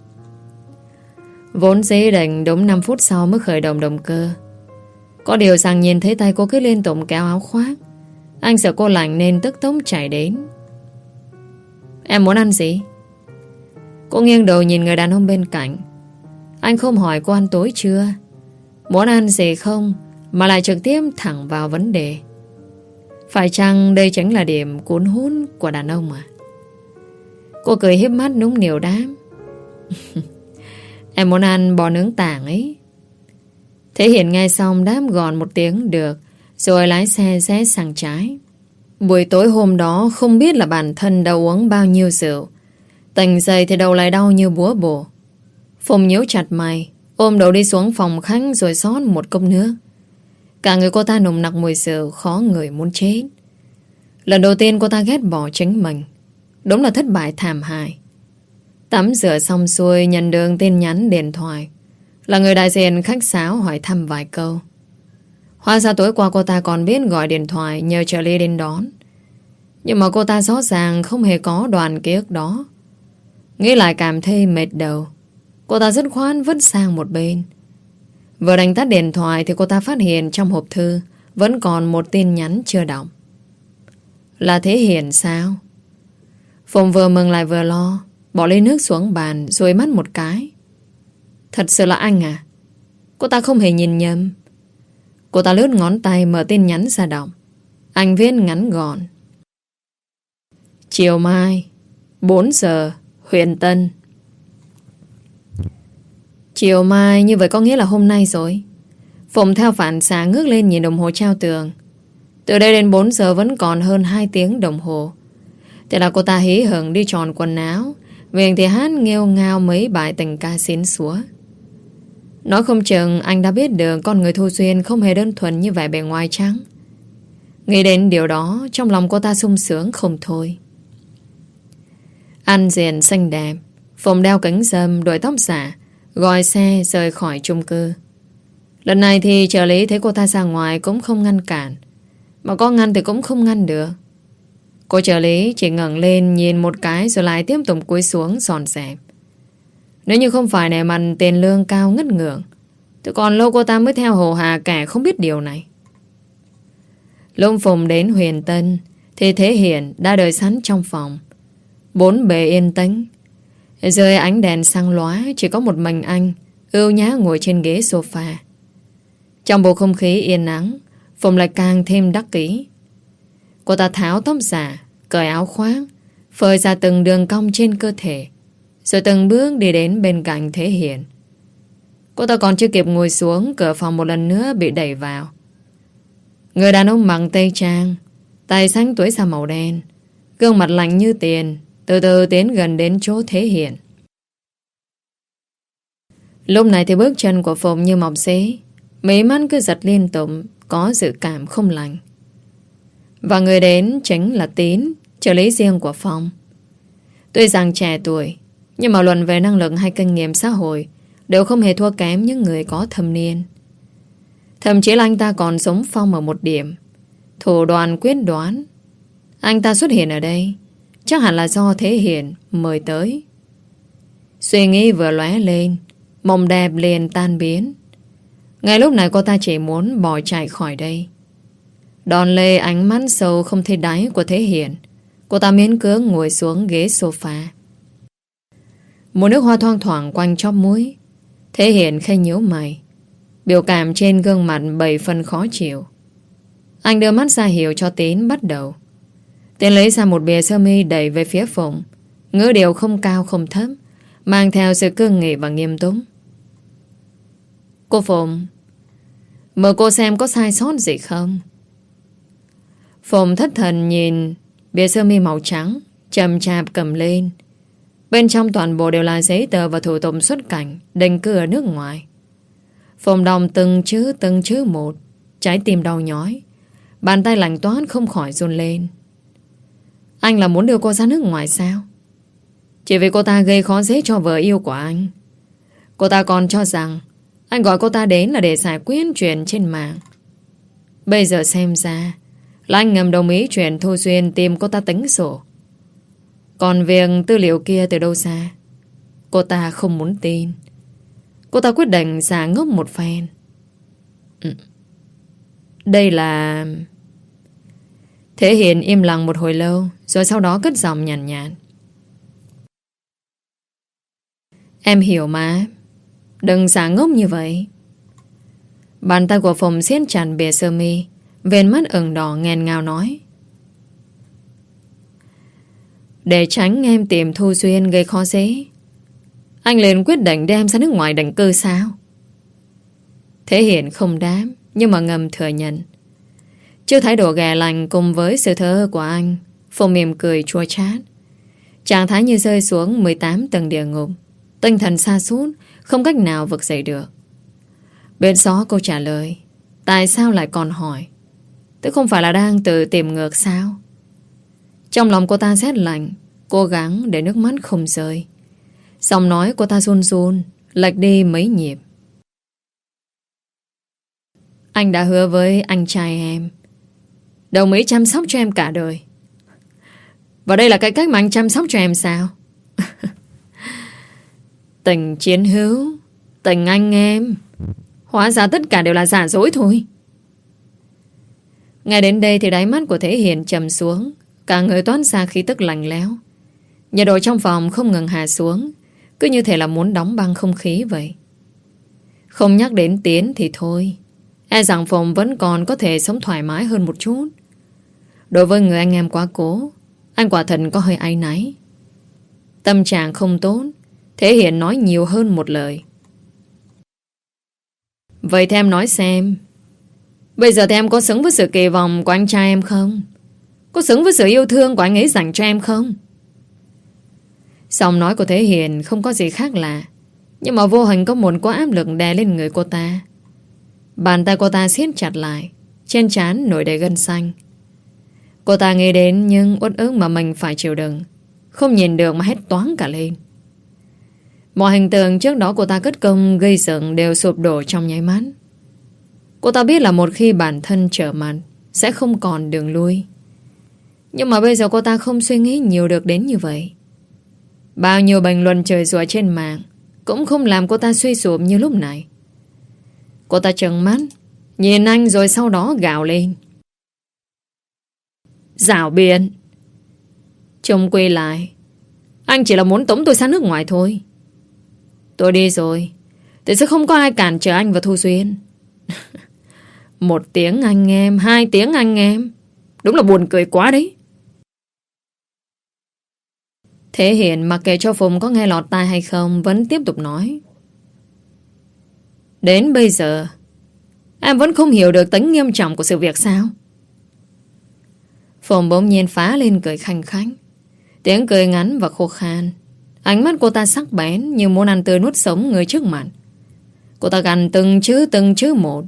Vốn dĩ định đúng năm phút sau mới khởi động động cơ. Có điều rằng nhìn thấy tay cô cứ liên tục kéo áo khoác, anh sợ cô lạnh nên tức tốc chạy đến. Em muốn ăn gì? Cô nghiêng đầu nhìn người đàn ông bên cạnh. Anh không hỏi cô ăn tối chưa, muốn ăn gì không, mà lại trực tiếp thẳng vào vấn đề. Phải chăng đây chính là điểm cuốn hút của đàn ông à? Cô cười hiếp mắt nũng nịu đáp. Em muốn ăn bò nướng tảng ấy. Thế Hiền nghe xong đáp gọn một tiếng được, rồi lái xe rẽ sang trái. Buổi tối hôm đó không biết là bản thân đã uống bao nhiêu rượu, tỉnh dậy thì đầu lại đau như búa bổ. Phùng nhíu chặt mày, ôm đầu đi xuống phòng khách rồi xót một cốc nước. Cả người cô ta nồng nặc mùi rượu, khó người muốn chết. Lần đầu tiên cô ta ghét bỏ chính mình, đúng là thất bại thảm hại. Tắm rửa xong xuôi, nhận được tin nhắn điện thoại, là người đại diện khách sáo hỏi thăm vài câu. Hóa ra tối qua cô ta còn biết gọi điện thoại nhờ trợ lý đến đón. Nhưng mà cô ta rõ ràng không hề có đoạn ký ức đó. Nghĩ lại cảm thấy mệt đầu, cô ta dứt khoát vứt sang một bên. Vừa đánh tắt điện thoại thì cô ta phát hiện trong hộp thư vẫn còn một tin nhắn chưa đọc. Là Thế Hiền sao? Phùng vừa mừng lại vừa lo, bỏ ly nước xuống bàn rồi mắt một cái. Thật sự là anh à? Cô ta không hề nhìn nhầm. Cô ta lướt ngón tay mở tin nhắn ra đọc. Anh viết ngắn gọn. Chiều mai bốn giờ Huyền Tân. Chiều mai như vậy có nghĩa là hôm nay rồi. Phùng theo phản xạ ngước lên nhìn đồng hồ treo tường. Từ đây đến bốn giờ vẫn còn hơn hai tiếng đồng hồ. Thế là cô ta hí hửng đi tròn quần áo, miệng thì hát nghêu ngao mấy bài tình ca xến xúa. Nói không chừng anh đã biết được con người Thu Duyên không hề đơn thuần như vẻ bề ngoài trắng. Nghĩ đến điều đó, trong lòng cô ta sung sướng không thôi. Ăn diện xinh đẹp, Phùng đeo kính râm, đội tóc giả, gọi xe rời khỏi chung cư. Lần này thì trợ lý thấy cô ta ra ngoài cũng không ngăn cản, mà có ngăn thì cũng không ngăn được. Cô trợ lý chỉ ngẩng lên nhìn một cái rồi lại tiếp tục cúi xuống dọn dẹp. Nếu như không phải nể mặt tiền lương cao ngất ngưỡng thì còn lâu cô ta mới theo hồ hà kẻ không biết điều này. Lúc Phùng đến Huyền Tân thì Thế Hiền đã đợi sẵn trong phòng. Bốn bề yên tĩnh, dưới ánh đèn sáng lóa, chỉ có một mình anh ưu nhã ngồi trên ghế sofa. Trong bầu không khí yên ắng, Phùng lại càng thêm đắc ý. Cô ta tháo tóc giả, cởi áo khoác, phơi ra từng đường cong trên cơ thể, rồi từng bước đi đến bên cạnh Thế Hiền. Cô ta còn chưa kịp ngồi xuống, cửa phòng một lần nữa bị đẩy vào. Người đàn ông mặc tây trang, tay xanh túi da màu đen, gương mặt lạnh như tiền, từ từ tiến gần đến chỗ Thế Hiền. Lúc này thì bước chân của Phùng như mọc xế, mí mắt cứ giật liên tục, có dự cảm không lành. Và người đến chính là Tín, trợ lý riêng của Phong. Tuy rằng trẻ tuổi, nhưng mà luận về năng lực hay kinh nghiệm xã hội đều không hề thua kém những người có thâm niên. Thậm chí là anh ta còn giống Phong ở một điểm: thủ đoạn quyết đoán. Anh ta xuất hiện ở đây chắc hẳn là do Thế Hiền mời tới. Suy nghĩ vừa lóe lên, mộng đẹp liền tan biến. Ngay lúc này cô ta chỉ muốn bỏ chạy khỏi đây. Đòn lê ánh mắt sâu không thấy đáy của Thế Hiền, cô ta miễn cưỡng ngồi xuống ghế sofa. Một nước hoa thoang thoảng quanh chóp mũi. Thế Hiền khẽ nhíu mày, biểu cảm trên gương mặt bảy phần khó chịu. Anh đưa mắt ra hiệu cho Tín bắt đầu. Tín lấy ra một bìa sơ mi đẩy về phía Phụng, ngữ điệu không cao không thấp, mang theo sự cương nghị và nghiêm túc. Cô Phụng, mời cô xem có sai sót gì không? Phụng thất thần nhìn bìa sơ mi màu trắng, chậm chạp cầm lên. Bên trong toàn bộ đều là giấy tờ và thủ tục xuất cảnh, định cư ở nước ngoài. Phụng đọc từng chữ từng chữ một, trái tim đau nhói, bàn tay lạnh toát không khỏi run lên. Anh là muốn đưa cô ra nước ngoài sao? Chỉ vì cô ta gây khó dễ cho vợ yêu của anh. Cô ta còn cho rằng anh gọi cô ta đến là để giải quyết chuyện trên mạng. Bây giờ xem ra là anh ngầm đồng ý chuyện Thu Duyên tìm cô ta tính sổ. Còn việc tư liệu kia từ đâu ra, cô ta không muốn tin. Cô ta quyết định giả ngốc một phen. ừ. Đây là... Thế Hiền im lặng một hồi lâu, rồi sau đó cất giọng nhàn nhạt, nhạt. Em hiểu mà, đừng giả ngốc như vậy. Bàn tay của Phùng siết chặt bìa sơ mi, viền mắt ửng đỏ nghẹn ngào nói. Để tránh em tìm Thu Duyên gây khó dễ, anh liền quyết định đem ra nước ngoài định cư sao? Thế Hiền không đáp, nhưng mà ngầm thừa nhận. Trước thái độ ghẻ lạnh cùng với sự thờ ơ của anh, Phùng mỉm cười chua chát. Trạng thái như rơi xuống mười tám tầng địa ngục, tinh thần sa sút, không cách nào vực dậy được. Bên xó câu trả lời, tại sao lại còn hỏi? Tức không phải là đang tự tìm ngược sao? Trong lòng cô ta rét lạnh, cố gắng để nước mắt không rơi. Giọng nói cô ta run run, lệch đi mấy nhịp. Anh đã hứa với anh trai em đồng ý chăm sóc cho em cả đời. Và đây là cái cách mà anh chăm sóc cho em sao? Tình chiến hữu, tình anh em, hóa ra tất cả đều là giả dối thôi. Ngay đến đây thì đáy mắt của Thế Hiền trầm xuống, cả người toát ra khí tức lạnh lẽo. Nhiệt độ trong phòng không ngừng hạ xuống, cứ như thể là muốn đóng băng không khí vậy. Không nhắc đến Tiến thì thôi, e rằng Phùng vẫn còn có thể sống thoải mái hơn một chút. Đối với người anh em quá cố, anh quả thật có hơi áy náy. Tâm trạng không tốt, Thế Hiền nói nhiều hơn một lời. Vậy thì em nói xem, bây giờ thì em có xứng với sự kỳ vọng của anh trai em không? Có xứng với sự yêu thương của anh ấy dành cho em không? Giọng nói của Thế Hiền không có gì khác lạ, nhưng mà vô hình có một cỗ áp lực đè lên người cô ta. Bàn tay cô ta siết chặt lại, trên trán nổi đầy gân xanh. Cô ta nghĩ đến nhưng uất ức mà mình phải chịu đựng, không nhìn được mà hét toáng cả lên. Mọi hình tượng trước đó cô ta cất công gây dựng đều sụp đổ trong nháy mắt. Cô ta biết là một khi bản thân trở mặt sẽ không còn đường lui. Nhưng mà bây giờ cô ta không suy nghĩ nhiều được đến như vậy. Bao nhiêu bình luận trời rủa trên mạng cũng không làm cô ta suy sụp như lúc này. Cô ta trợn mắt nhìn anh rồi sau đó gào lên. Rảo biện. Trông quay lại, anh chỉ là muốn tống tôi sang nước ngoài thôi. Tôi đi rồi thì sẽ không có ai cản trở anh và Thu Duyên. Một tiếng anh em, hai tiếng anh em. Đúng là buồn cười quá đấy. Thế Hiền mặc kệ cho Phùng có nghe lọt tai hay không, vẫn tiếp tục nói. Đến bây giờ em vẫn không hiểu được tính nghiêm trọng của sự việc sao? Phùng bỗng nhiên phá lên cười khanh khách. Tiếng cười ngắn và khô khan. Ánh mắt cô ta sắc bén như muốn ăn tươi nuốt sống người trước mặt. Cô ta gằn từng chữ từng chữ một.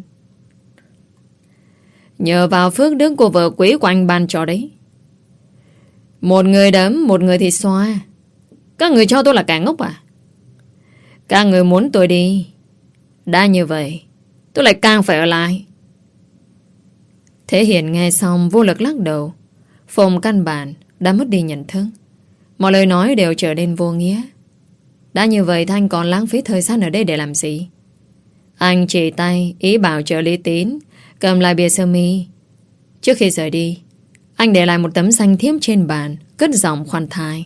Nhờ vào phước đức của vợ quý của anh ban cho đấy. Một người đấm, một người thì xoa. Các người cho tôi là kẻ ngốc à? Các người muốn tôi đi. Đã như vậy, tôi lại càng phải ở lại. Thế Hiền nghe xong vô lực lắc đầu. Phùng căn bản đã mất đi nhận thức. Mọi lời nói đều trở nên vô nghĩa. Đã như vậy thì anh còn lãng phí thời gian ở đây để làm gì? Anh chỉ tay ý bảo trợ lý Tín cầm lại bìa sơ mi. Trước khi rời đi, anh để lại một tấm danh thiếp trên bàn, cất giọng khoan thai.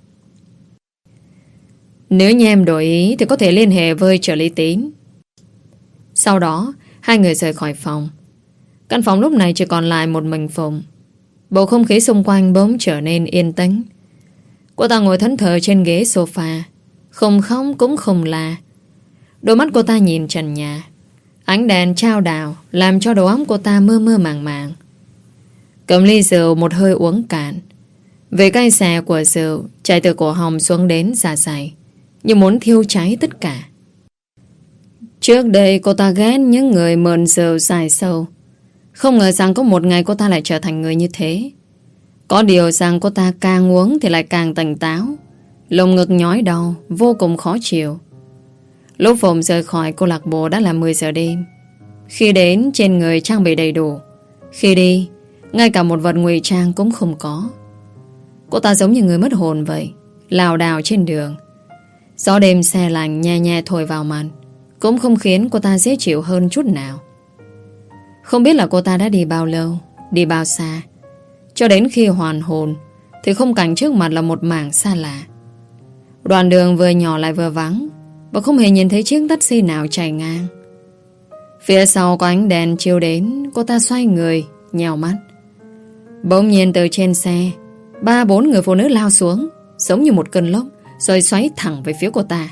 Nếu như em đổi ý thì có thể liên hệ với trợ lý Tín. Sau đó hai người rời khỏi phòng. Căn phòng lúc này chỉ còn lại một mình Phùng. Bầu không khí xung quanh bỗng trở nên yên tĩnh. Cô ta ngồi thẫn thờ trên ghế sofa, không khóc cũng không la. Đôi mắt cô ta nhìn trần nhà. Ánh đèn trao đảo làm cho đầu óc cô ta mơ mơ màng màng. Cầm ly rượu một hơi uống cạn. Về cay xè của rượu chảy từ cổ họng xuống đến dạ dày, như muốn thiêu cháy tất cả. Trước đây cô ta ghét những người mờn rượu dài sâu. Không ngờ rằng có một ngày cô ta lại trở thành người như thế. Có điều rằng cô ta càng uống thì lại càng tỉnh táo. Lồng ngực nhói đau, vô cùng khó chịu. Lúc Phùng rời khỏi câu lạc bộ đã là mười giờ đêm. Khi đến trên người trang bị đầy đủ. Khi đi, ngay cả một vật ngụy trang cũng không có. Cô ta giống như người mất hồn vậy, lảo đảo trên đường. Gió đêm se lạnh nhẹ nhẹ thổi vào mặt, cũng không khiến cô ta dễ chịu hơn chút nào. Không biết là cô ta đã đi bao lâu, đi bao xa. Cho đến khi hoàn hồn thì khung cảnh trước mặt là một mảng xa lạ. Đoạn đường vừa nhỏ lại vừa vắng, và không hề nhìn thấy chiếc taxi nào chạy ngang. Phía sau có ánh đèn chiếu đến, cô ta xoay người, nhèo mắt. Bỗng nhiên từ trên xe, ba bốn người phụ nữ lao xuống, giống như một cơn lốc, rồi xoáy thẳng về phía cô ta.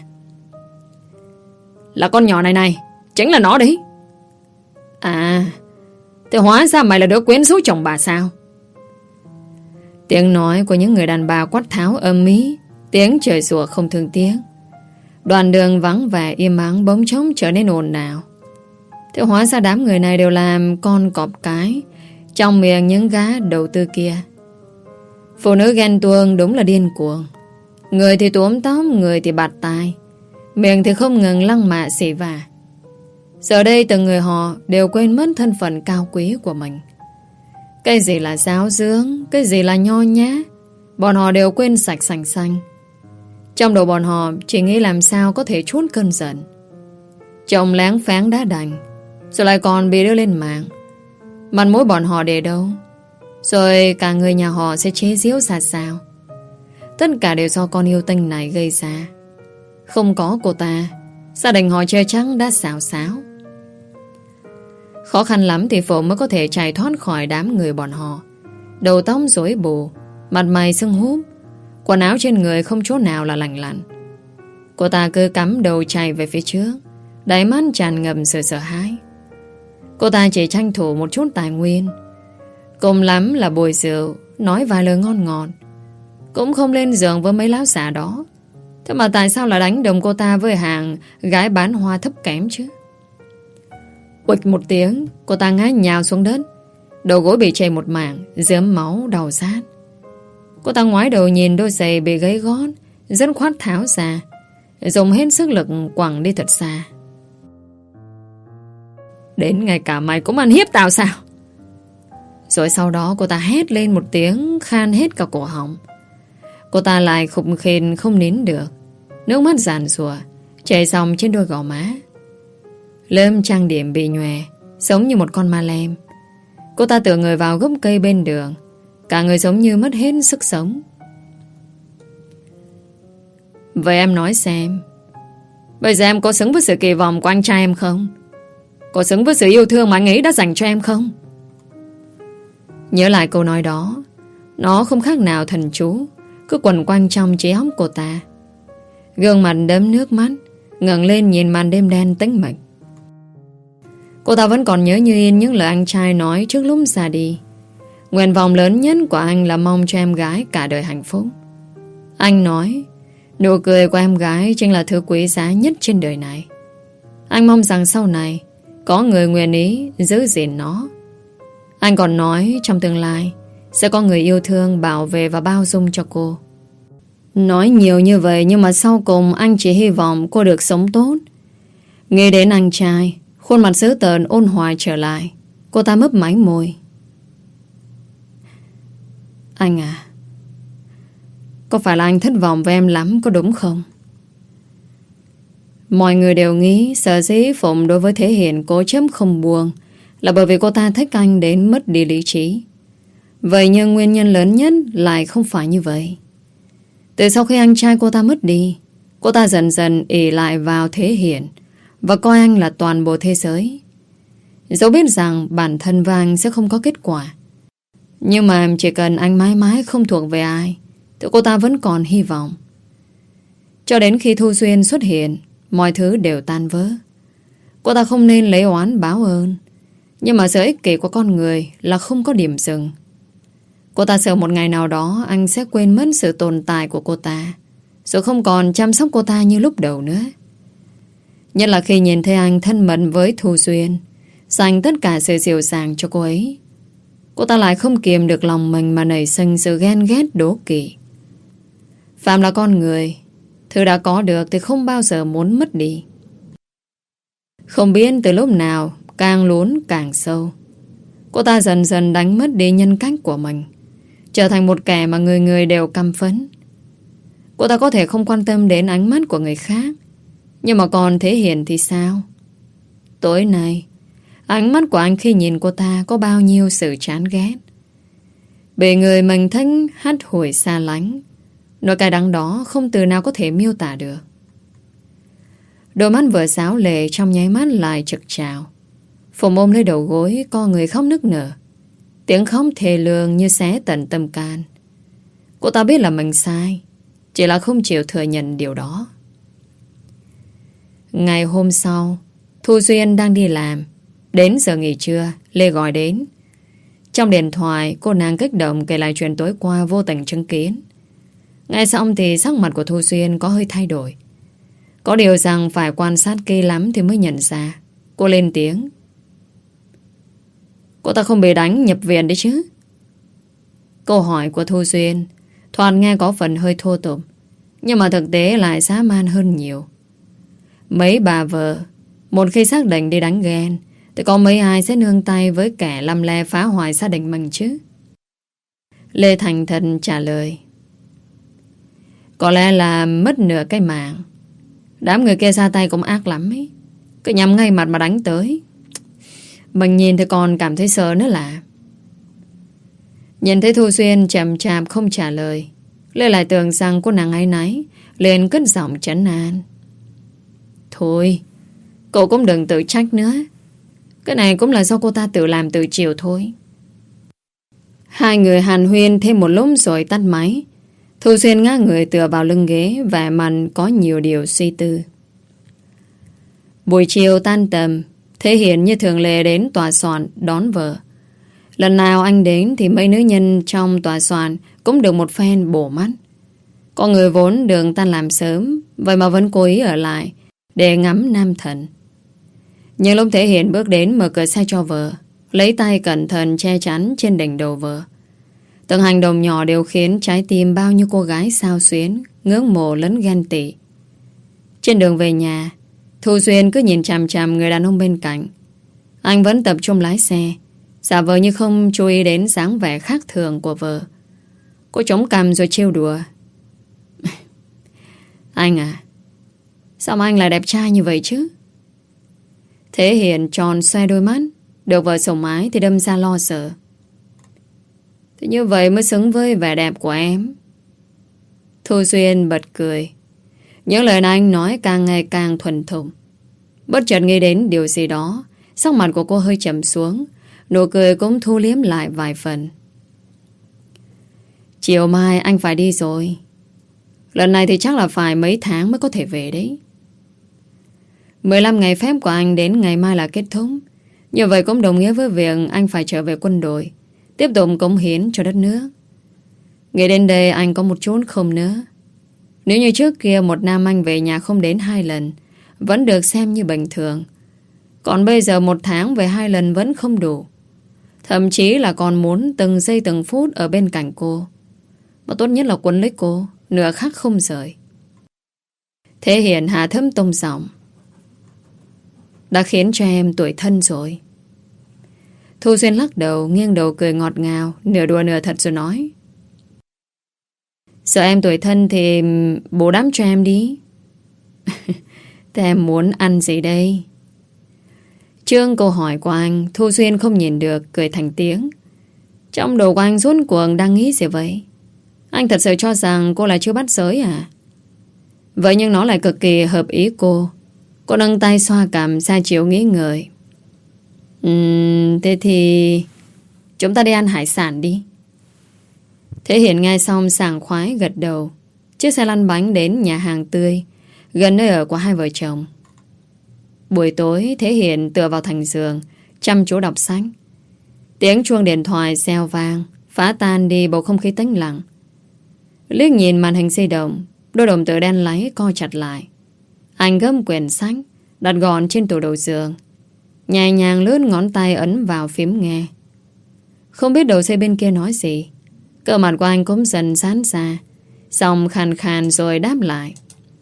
Là con nhỏ này này, chính là nó đấy. À, thế hóa ra mày là đứa quyến rũ chồng bà sao? Tiếng nói của những người đàn bà quát tháo âm ý, tiếng trời sủa không thương tiếng. Đoạn đường vắng vẻ im ắng bỗng trống trở nên ồn ào. Thế hóa ra đám người này đều làm con cọp cái trong miệng những gã đầu tư kia. Phụ nữ ghen tuông đúng là điên cuồng. Người thì túm tóc, người thì bạt tai, miệng thì không ngừng lăng mạ xỉ vả. Giờ đây từng người họ đều quên mất thân phận cao quý của mình. Cái gì là giáo dưỡng, cái gì là nho nhã, bọn họ đều quên sạch sành xanh. Trong đầu bọn họ chỉ nghĩ làm sao có thể trút cơn giận. Chồng láng pháng đã đành, rồi lại còn bị đưa lên mạng. Mặt mũi bọn họ để đâu? Rồi cả người nhà họ sẽ chế giễu ra sao? Tất cả đều do con yêu tinh này gây ra. Không có cô ta, gia đình họ chơi trắng đã xào xáo. Khó khăn lắm thì Phụng mới có thể chạy thoát khỏi đám người bọn họ. Đầu tóc rối bù, mặt mày sưng húp, quần áo trên người không chỗ nào là lành lặn. Cô ta cứ cắm đầu chạy về phía trước, đáy mắt tràn ngập sự sợ hãi. Cô ta chỉ tranh thủ một chút tài nguyên, cùng lắm là bồi rượu, nói vài lời ngon ngọt, cũng không lên giường với mấy lão già đó. Thế mà tại sao lại đánh đồng cô ta với hàng gái bán hoa thấp kém chứ? Uịch một tiếng, cô ta ngã nhào xuống đất, đầu gối bị chảy một mảng, rớm máu đau rát. Cô ta ngoái đầu nhìn đôi giày bị gãy gót, rất khoát tháo ra, dùng hết sức lực quẳng đi thật xa. Đến ngay cả mày cũng ăn hiếp tao sao? Rồi sau đó cô ta hét lên một tiếng khan hết cả cổ họng. Cô ta lại khục khền không nín được, nước mắt giàn rùa chảy dòng trên đôi gò má. Lớp trang điểm bị nhòe, giống như một con ma lem. Cô ta tựa người vào gốc cây bên đường, cả người giống như mất hết sức sống. Vậy em nói xem, bây giờ em có xứng với sự kỳ vọng của anh trai em không? có xứng với sự yêu thương mà anh ấy đã dành cho em không? Nhớ lại câu nói đó, nó không khác nào thần chú cứ quẩn quanh trong trí óc cô ta. Gương mặt đẫm nước mắt, ngẩng lên nhìn màn đêm đen tĩnh mịch. Cô ta vẫn còn nhớ như in những lời anh trai nói trước lúc ra đi. Nguyện vọng lớn nhất của anh là mong cho em gái cả đời hạnh phúc. Anh nói nụ cười của em gái chính là thứ quý giá nhất trên đời này. Anh mong rằng sau này có người nguyện ý giữ gìn nó. Anh còn nói trong tương lai sẽ có người yêu thương, bảo vệ và bao dung cho cô. Nói nhiều như vậy nhưng mà sau cùng anh chỉ hy vọng cô được sống tốt. Nghĩ đến anh trai, khuôn mặt dữ tợn ôn hòa trở lại, cô ta mấp máy môi. Anh à, có phải là anh thất vọng với em lắm có đúng không? Mọi người đều nghĩ sở dĩ Phụng đối với Thế Hiền cố chấp không buông là bởi vì cô ta thích anh đến mất đi lý trí. Vậy nhưng nguyên nhân lớn nhất lại không phải như vậy. Từ sau khi anh trai cô ta mất đi, cô ta dần dần ỷ lại vào Thế Hiền và coi anh là toàn bộ thế giới. Dẫu biết rằng bản thân và anh sẽ không có kết quả, nhưng mà chỉ cần anh mãi mãi không thuộc về ai thì cô ta vẫn còn hy vọng. Cho đến khi Thu Xuyên xuất hiện, mọi thứ đều tan vỡ. Cô ta không nên lấy oán báo ơn, nhưng mà sự ích kỷ của con người là không có điểm dừng. Cô ta sợ một ngày nào đó anh sẽ quên mất sự tồn tại của cô ta, rồi không còn chăm sóc cô ta như lúc đầu nữa. Nhất là khi nhìn thấy anh thân mật với Thu Xuyên, dành tất cả sự dịu dàng cho cô ấy, cô ta lại không kiềm được lòng mình mà nảy sinh sự ghen ghét đố kỵ. Phạm là con người, thứ đã có được thì không bao giờ muốn mất đi. Không biết từ lúc nào càng lún càng sâu, cô ta dần dần đánh mất đi nhân cách của mình, trở thành một kẻ mà người người đều căm phẫn. Cô ta có thể không quan tâm đến ánh mắt của người khác, nhưng mà còn Thế Hiền thì sao? Tối nay, ánh mắt của anh khi nhìn cô ta có bao nhiêu sự chán ghét. Bị người mình thích hắt hủi xa lánh, nỗi cay đắng đó không từ nào có thể miêu tả được. Đôi mắt vừa xáo lệ trong nháy mắt lại trực trào. Phụng ôm lấy đầu gối, co người khóc nức nở. Tiếng khóc thê lương như xé tận tâm can. Cô ta biết là mình sai, chỉ là không chịu thừa nhận điều đó. Ngày hôm sau, Thu Xuyên đang đi làm. Đến giờ nghỉ trưa, Lê gọi đến. Trong điện thoại, cô nàng kích động kể lại chuyện tối qua vô tình chứng kiến. Nghe xong thì sắc mặt của Thu Xuyên có hơi thay đổi. Có điều rằng phải quan sát kỹ lắm thì mới nhận ra. Cô lên tiếng. Cô ta không bị đánh nhập viện đấy chứ? Câu hỏi của Thu Xuyên thoạt nghe có phần hơi thô tục, nhưng mà thực tế lại dã man hơn nhiều. Mấy bà vợ một khi xác định đi đánh ghen thì có mấy ai sẽ nương tay với kẻ lăm le phá hoại gia đình mình chứ? Lê Thành Thần trả lời. Có lẽ là mất nửa cái mạng. Đám người kia ra tay cũng ác lắm ấy, cứ nhắm ngay mặt mà đánh tới. Mình nhìn thì còn cảm thấy sợ nữa là. Nhìn thấy Thu Xuyên chậm chạp không trả lời, Lê lại tưởng rằng cô nàng ấy náy, liền cất giọng trấn an. Thôi, cậu cũng đừng tự trách nữa. Cái này cũng là do cô ta tự làm tự chịu thôi. Hai người hàn huyên thêm một lúc rồi tắt máy. Thu Xuyên ngã người tựa vào lưng ghế, vẻ mặt có nhiều điều suy tư. Buổi chiều tan tầm, Thế Hiền như thường lệ đến tòa soạn đón vợ. Lần nào anh đến thì mấy nữ nhân trong tòa soạn cũng được một phen bổ mắt. Có người vốn đường tan làm sớm, vậy mà vẫn cố ý ở lại để ngắm nam thần. Nhưng lúc Thế Hiền bước đến mở cửa xe cho vợ, lấy tay cẩn thận che chắn trên đỉnh đầu vợ, từng hành động nhỏ đều khiến trái tim bao nhiêu cô gái xao xuyến, ngưỡng mộ lẫn ghen tị. Trên đường về nhà, Thu Xuyên cứ nhìn chằm chằm người đàn ông bên cạnh. Anh vẫn tập trung lái xe, giả vờ như không chú ý đến dáng vẻ khác thường của vợ. Cô chống cằm rồi trêu đùa. Anh à, sao mà anh lại đẹp trai như vậy chứ? Thế Hiền tròn xoe đôi mắt, được vợ sủng ái thì đâm ra lo sợ. Thế như vậy mới xứng với vẻ đẹp của em. Thu Xuyên bật cười. Những lời anh nói càng ngày càng thuần thục. Bất chợt nghĩ đến điều gì đó, Sắc mặt của cô hơi trầm xuống, nụ cười cũng thu liếm lại vài phần. Chiều mai anh phải đi rồi. Lần này thì chắc là phải mấy tháng mới có thể về đấy. mười lăm ngày phép của anh đến ngày mai là kết thúc. Như vậy cũng đồng nghĩa với việc anh phải trở về quân đội, tiếp tục cống hiến cho đất nước. Nghĩ đến đây anh có một chút không nữa. Nếu như trước kia một năm anh về nhà không đến hai lần, vẫn được xem như bình thường. Còn bây giờ một tháng về hai lần vẫn không đủ. Thậm chí là còn muốn từng giây từng phút ở bên cạnh cô. Mà tốt nhất là quấn lấy cô, nửa khắc không rời. Thế Hiền hạ thấp tông giọng. Đã khiến cho em tủi thân rồi. Thu Xuyên lắc đầu, nghiêng đầu cười ngọt ngào, nửa đùa nửa thật rồi nói. Sợ em tủi thân thì bù đắp cho em đi. Thế em muốn ăn gì đây? Trước câu hỏi của anh, Thu Xuyên không nhìn được, cười thành tiếng. Trong đầu của anh rốt cuộc đang nghĩ gì vậy? Anh thật sự cho rằng cô là chưa bắt giới à? Vậy nhưng nó lại cực kỳ hợp ý cô. Cô nâng tay xoa cằm ra chiều nghĩ ngợi. Uhm, thế thì chúng ta đi ăn hải sản đi. Thế Hiền nghe xong sảng khoái gật đầu. Chiếc xe lăn bánh đến nhà hàng tươi gần nơi ở của hai vợ chồng. Buổi tối Thế Hiền tựa vào thành giường, chăm chú đọc sách. Tiếng chuông điện thoại reo vang, phá tan đi bầu không khí tĩnh lặng. Liếc nhìn màn hình di động, đôi đồng tử đen láy co chặt lại. Anh gấp quyển sách đặt gọn trên tủ đầu giường, nhẹ nhàng lướt ngón tay ấn vào phím nghe. Không biết đầu dây bên kia nói gì. Cơ mặt của anh cũng dần giãn ra, xong khàn khàn rồi đáp lại.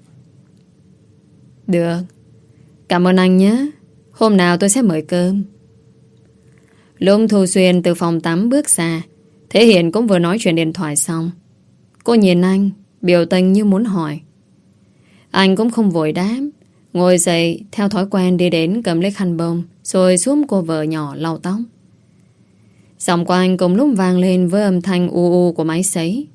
Được, cảm ơn anh nhé. Hôm nào tôi sẽ mời cơm. Lúc Thu Xuyên từ phòng tắm bước ra, Thế Hiền cũng vừa nói chuyện điện thoại xong. Cô nhìn anh, biểu tình như muốn hỏi. Anh cũng không vội đáp, ngồi dậy theo thói quen đi đến cầm lấy khăn bông, rồi xuống cô vợ nhỏ lau tóc. Giọng của anh cùng lúc vang lên với âm thanh u u của máy sấy.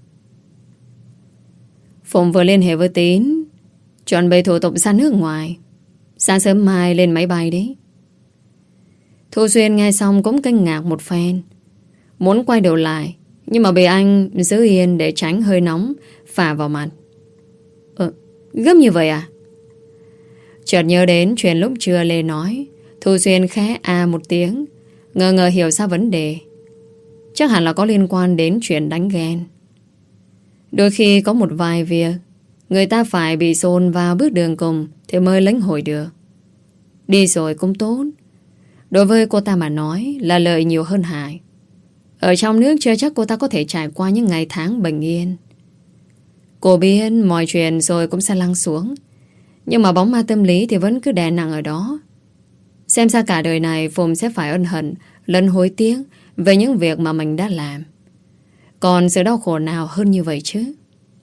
Phụng vừa liên hệ với Tín, chuẩn bị thủ tục ra nước ngoài. Sáng sớm mai lên máy bay đấy. Thu Xuyên nghe xong cũng kinh ngạc một phen, muốn quay đầu lại, nhưng mà bị anh giữ yên để tránh hơi nóng phả vào mặt. Ờ, gấp như vậy à? Chợt nhớ đến chuyện lúc trưa Lê nói, Thu Xuyên khẽ à một tiếng, ngờ ngờ hiểu ra vấn đề. Chắc hẳn là có liên quan đến chuyện đánh ghen. Đôi khi có một vài việc người ta phải bị dồn vào bước đường cùng thì mới lãnh hội được. Đi rồi cũng tốt. Đối với cô ta mà nói là lợi nhiều hơn hại. Ở trong nước chưa chắc cô ta có thể trải qua những ngày tháng bình yên. Cô biết mọi chuyện rồi cũng sẽ lắng xuống, nhưng mà bóng ma tâm lý thì vẫn cứ đè nặng ở đó. Xem ra cả đời này Phùng sẽ phải ân hận lẫn hối tiếc về những việc mà mình đã làm. Còn sự đau khổ nào hơn như vậy chứ?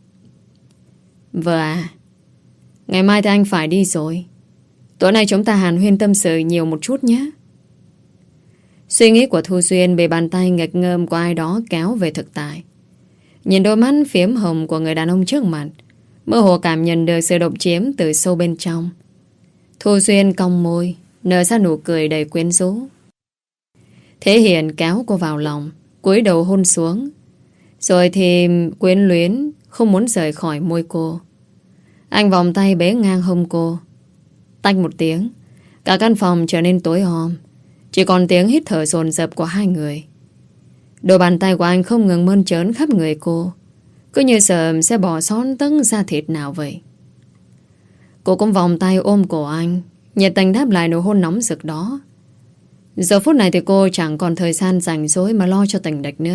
Vợ à, ngày mai thì anh phải đi rồi. Tối nay chúng ta hàn huyên tâm sự nhiều một chút nhé. Suy nghĩ của Thu Xuyên bị bàn tay nghịch ngợm của ai đó kéo về thực tại. Nhìn đôi mắt phiếm hồng của người đàn ông trước mặt, mơ hồ cảm nhận được sự độc chiếm từ sâu bên trong. Thu Xuyên cong môi, nở ra nụ cười đầy quyến rũ. Thế Hiền kéo cô vào lòng, cúi đầu hôn xuống, rồi thì quyến luyến, không muốn rời khỏi môi cô. Anh vòng tay bế ngang hông cô. Tách một tiếng, cả căn phòng trở nên tối om, chỉ còn tiếng hít thở dồn dập của hai người. Đôi bàn tay của anh không ngừng mơn trớn khắp người cô, cứ như sợ sẽ bỏ sót tấc da thịt nào vậy. Cô cũng vòng tay ôm cổ anh, nhiệt tình đáp lại nụ hôn nóng rực đó. Giờ phút này thì cô chẳng còn thời gian rảnh rỗi mà lo cho tình địch nữa.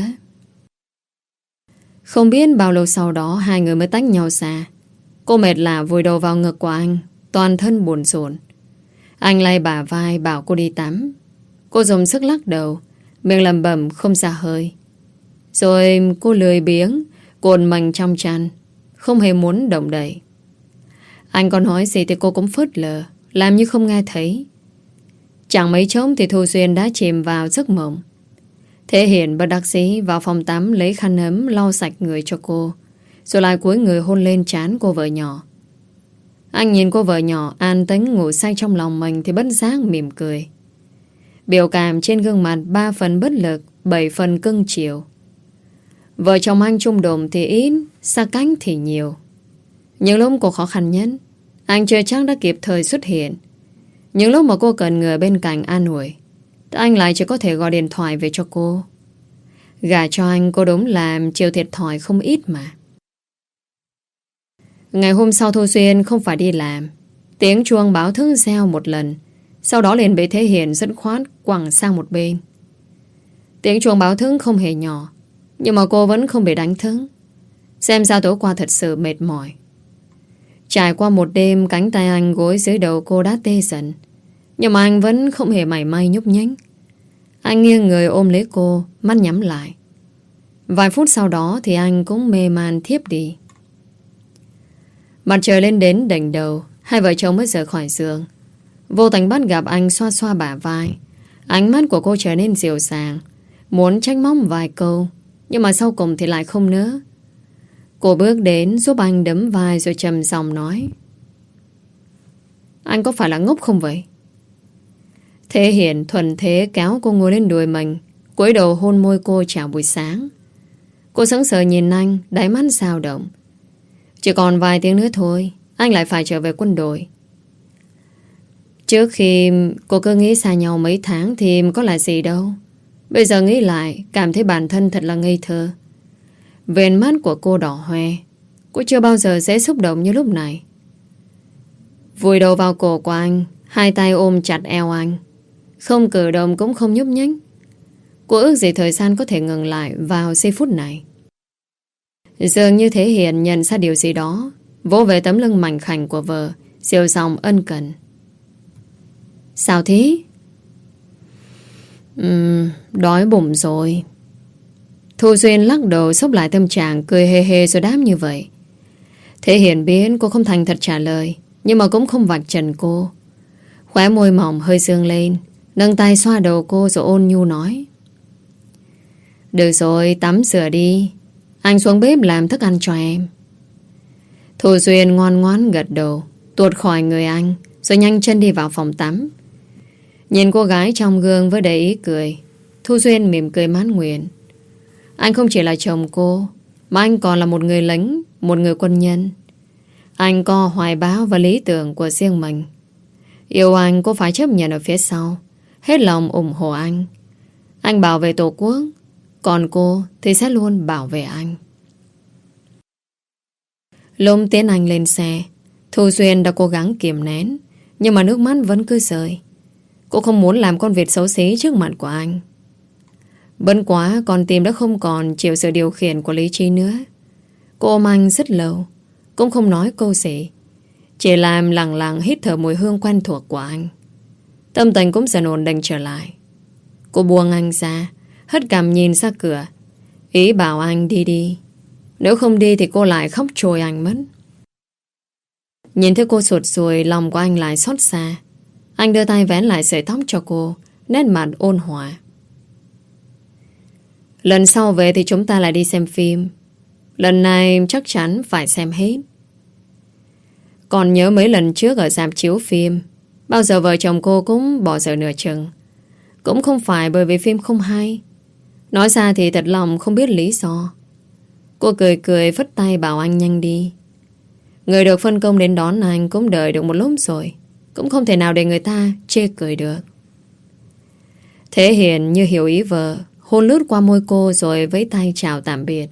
Không biết bao lâu sau đó hai người mới tách nhau xa. Cô mệt lả vùi đầu vào ngực của anh, toàn thân buồn rộn. Anh lay bả vai bảo cô đi tắm. Cô dùng sức lắc đầu, miệng lẩm bẩm không ra hơi. Rồi cô lười biếng cuộn mình trong chăn, không hề muốn động đậy. Anh có nói gì thì cô cũng phớt lờ, làm như không nghe thấy. Chẳng mấy chốc thì Thu Xuyên đã chìm vào giấc mộng. Thế Hiền bất đắc dĩ vào phòng tắm lấy khăn ấm lau sạch người cho cô, rồi lại cúi người hôn lên trán cô vợ nhỏ. Anh nhìn cô vợ nhỏ an tĩnh ngủ say trong lòng mình thì bất giác mỉm cười. Biểu cảm trên gương mặt ba phần bất lực, bảy phần cưng chiều. Vợ chồng anh chung đùm thì ít, xa cách thì nhiều. Những lúc cô khó khăn nhất, anh chưa chắc đã kịp thời xuất hiện. Những lúc mà cô cần người bên cạnh an ủi, anh lại chỉ có thể gọi điện thoại về cho cô. Gả cho anh cô đúng là chịu thiệt thòi không ít mà. Ngày hôm sau Thu Xuyên không phải đi làm. Tiếng chuông báo thức reo một lần, sau đó liền bị Thế Hiền dứt khoát quẳng sang một bên. Tiếng chuông báo thức không hề nhỏ, nhưng mà cô vẫn không bị đánh thức. Xem ra tối qua thật sự mệt mỏi. Trải qua một đêm, cánh tay anh gối dưới đầu cô đã tê dần, nhưng mà anh vẫn không hề mảy may nhúc nhích. Anh nghiêng người ôm lấy cô, mắt nhắm lại. Vài phút sau đó thì anh cũng mê man thiếp đi. Mặt trời lên đến đỉnh đầu, hai vợ chồng mới rời khỏi giường. Vô tình bắt gặp anh xoa xoa bả vai. Ánh mắt của cô trở nên dịu dàng, muốn trách móc vài câu, nhưng mà sau cùng thì lại không nữa. Cô bước đến giúp anh đấm vai rồi trầm giọng nói: Anh có phải là ngốc không vậy? Thế Hiền thuần thế kéo cô ngồi lên đùi mình, cúi đầu hôn môi cô chào buổi sáng. Cô sững sờ nhìn anh, đáy mắt dao động. Chỉ còn vài tiếng nữa thôi, anh lại phải trở về quân đội. Trước khi cô cứ nghĩ xa nhau mấy tháng thì có là gì đâu. Bây giờ nghĩ lại, cảm thấy bản thân thật là ngây thơ. Viền mắt của cô đỏ hoe. Cô chưa bao giờ dễ xúc động như lúc này. Vùi đầu vào cổ của anh, hai tay ôm chặt eo anh, không cử động cũng không nhúc nhích. Cô ước gì thời gian có thể ngừng lại vào giây phút này. Dường như Thế Hiền nhận ra điều gì đó, vỗ về tấm lưng mảnh khảnh của vợ, dịu giọng ân cần: Sao thế? Uhm, đói bụng rồi. Thu Duyên lắc đầu xốc lại tâm trạng, cười hề hề rồi đáp như vậy. Thế Hiền biết cô không thành thật trả lời, nhưng mà cũng không vạch trần cô. Khóe môi mỏng hơi dương lên, nâng tay xoa đầu cô rồi ôn nhu nói: Được rồi, tắm rửa đi, anh xuống bếp làm thức ăn cho em. Thu Duyên ngoan ngoãn gật đầu, tuột khỏi người anh, rồi nhanh chân đi vào phòng tắm. Nhìn cô gái trong gương với đầy ý cười, Thu Duyên mỉm cười mãn nguyện. Anh không chỉ là chồng cô, mà anh còn là một người lính, một người quân nhân. Anh có hoài bão và lý tưởng của riêng mình. Yêu anh cô phải chấp nhận ở phía sau, hết lòng ủng hộ anh. Anh bảo vệ Tổ quốc, còn cô thì sẽ luôn bảo vệ anh. Lúc tiến anh lên xe, Thu Duyên đã cố gắng kiềm nén, nhưng mà nước mắt vẫn cứ rơi. Cô không muốn làm con vịt xấu xí trước mặt của anh. Bấn quá con tim đã không còn chịu sự điều khiển của lý trí nữa. Cô ôm anh rất lâu, cũng không nói câu gì, chỉ làm lặng lặng hít thở mùi hương quen thuộc của anh. Tâm tình cũng dần ổn định trở lại. Cô buông anh ra, hất cằm nhìn ra cửa, ý bảo anh đi đi. Nếu không đi thì cô lại khóc trôi anh mất. Nhìn thấy cô sụt sùi, lòng của anh lại xót xa. Anh đưa tay vén lại sợi tóc cho cô, nét mặt ôn hòa. Lần sau về thì chúng ta lại đi xem phim. Lần này chắc chắn phải xem hết. Còn nhớ mấy lần trước ở rạp chiếu phim, bao giờ vợ chồng cô cũng bỏ dở nửa chừng. Cũng không phải bởi vì phim không hay. Nói ra thì thật lòng không biết lý do. Cô cười cười phất tay bảo anh nhanh đi. Người được phân công đến đón anh cũng đợi được một lúc rồi, cũng không thể nào để người ta chê cười được. Thế Hiền như hiểu ý vợ, hôn lướt qua môi cô rồi với tay chào tạm biệt.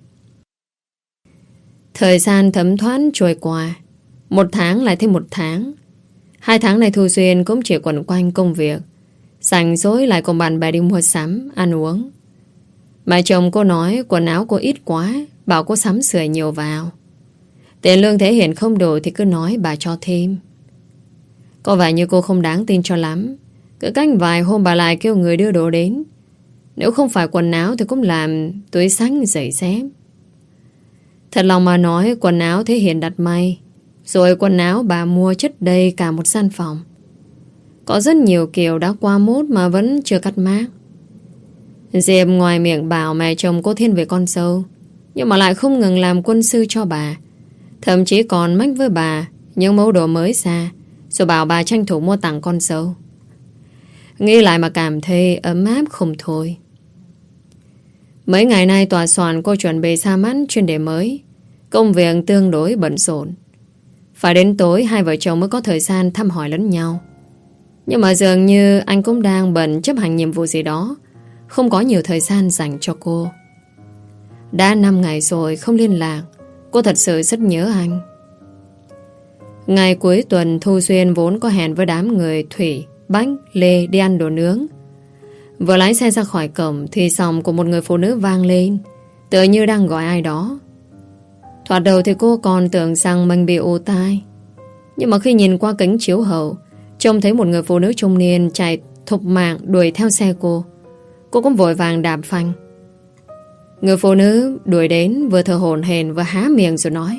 Thời gian thấm thoáng trôi qua. Một tháng lại thêm một tháng. Hai tháng này Thu Duyên cũng chỉ quẩn quanh công việc, rảnh rỗi lại cùng bạn bè đi mua sắm, ăn uống. Mà chồng cô nói quần áo cô ít quá, bảo cô sắm sửa nhiều vào. Tiền lương Thế Hiền không đủ thì cứ nói bà cho thêm. Có vẻ như cô không đáng tin cho lắm. Cứ cách vài hôm bà lại kêu người đưa đồ đến. Nếu không phải quần áo thì cũng làm túi xách giày dép. Thật lòng mà nói, quần áo Thế Hiền đặt may, rồi quần áo bà mua chất đầy cả một gian phòng. Có rất nhiều kiểu đã qua mốt mà vẫn chưa cắt mác. Diệp ngoài miệng bảo mẹ chồng cô thiên về con dâu, nhưng mà lại không ngừng làm quân sư cho bà. Thậm chí còn mách với bà những mẫu đồ mới ra, rồi bảo bà tranh thủ mua tặng con dâu. Nghĩ lại mà cảm thấy ấm áp không thôi. Mấy ngày nay tòa soạn cô chuẩn bị ra mắt chuyên đề mới. Công việc tương đối bận rộn. Phải đến tối hai vợ chồng mới có thời gian thăm hỏi lẫn nhau. Nhưng mà dường như anh cũng đang bận chấp hành nhiệm vụ gì đó, không có nhiều thời gian dành cho cô. Đã năm ngày rồi không liên lạc. Cô thật sự rất nhớ anh. Ngày cuối tuần Thu Xuyên vốn có hẹn với đám người Thủy, Bách, Lê đi ăn đồ nướng. Vừa lái xe ra khỏi cổng thì sòng của một người phụ nữ vang lên, tựa như đang gọi ai đó. Thoạt đầu thì cô còn tưởng rằng mình bị ù tai, nhưng mà khi nhìn qua kính chiếu hậu, trông thấy một người phụ nữ trung niên chạy thục mạng đuổi theo xe cô. Cô cũng vội vàng đạp phanh. Người phụ nữ đuổi đến vừa thở hổn hển vừa há miệng rồi nói: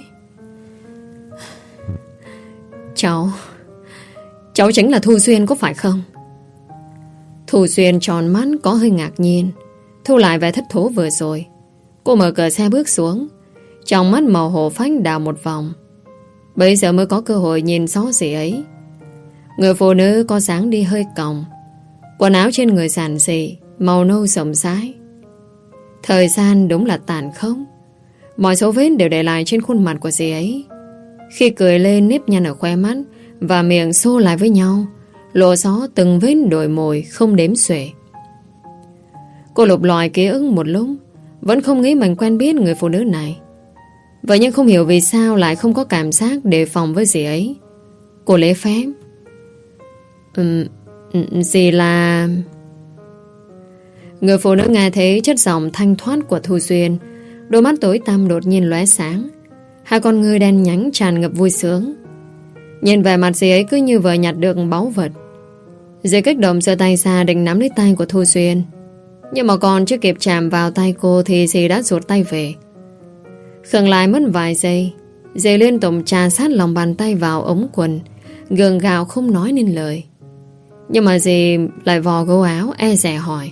Cháu Cháu chính là Thu Xuyên có phải không? Thu Xuyên tròn mắt có hơi ngạc nhiên, thu lại vẻ thất thố vừa rồi. Cô mở cửa xe bước xuống, trong mắt màu hổ phách đảo một vòng. Bây giờ mới có cơ hội nhìn rõ gì ấy. Người phụ nữ có dáng đi hơi còng, quần áo trên người giản dị, màu nâu rộng rãi. Thời gian đúng là tàn khốc. Mọi dấu vết đều để lại trên khuôn mặt của dì ấy. Khi cười lên, nếp nhăn ở khoe mắt và miệng xô lại với nhau, lộ rõ từng vết đồi mồi không đếm xuể. Cô lục lọi ký ức một lúc, vẫn không nghĩ mình quen biết người phụ nữ này. Vậy nhưng không hiểu vì sao lại không có cảm giác đề phòng với dì ấy. Cô lễ phép: um, Dì là... Người phụ nữ nghe thấy chất giọng thanh thoát của Thu Xuyên, đôi mắt tối tăm đột nhiên lóe sáng, hai con ngươi đen nhánh tràn ngập vui sướng. Nhìn vẻ mặt dì ấy cứ như vừa nhặt được báu vật. Dì kích động giơ tay ra định nắm lấy tay của Thu Xuyên, nhưng mà còn chưa kịp chạm vào tay cô thì dì đã rụt tay về. Khựng lại mất vài giây, dì liên tục trà sát lòng bàn tay vào ống quần, gượng gạo không nói nên lời. Nhưng mà dì lại vò gấu áo e dè hỏi: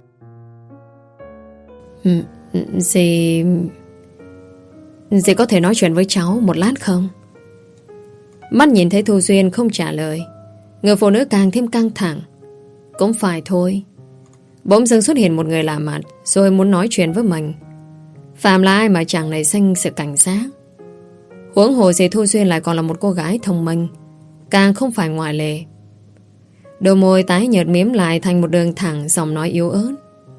Dì... Dì có thể nói chuyện với cháu một lát không? Mắt nhìn thấy Thu Xuyên không trả lời, người phụ nữ càng thêm căng thẳng. Cũng phải thôi. Bỗng dưng xuất hiện một người lạ mặt rồi muốn nói chuyện với mình. Phạm là ai mà chẳng nảy sinh sự cảnh giác. Huống hồ gì Thu Xuyên lại còn là một cô gái thông minh, càng không phải ngoại lệ. Đôi môi tái nhợt miếm lại thành một đường thẳng, giọng nói yếu ớt: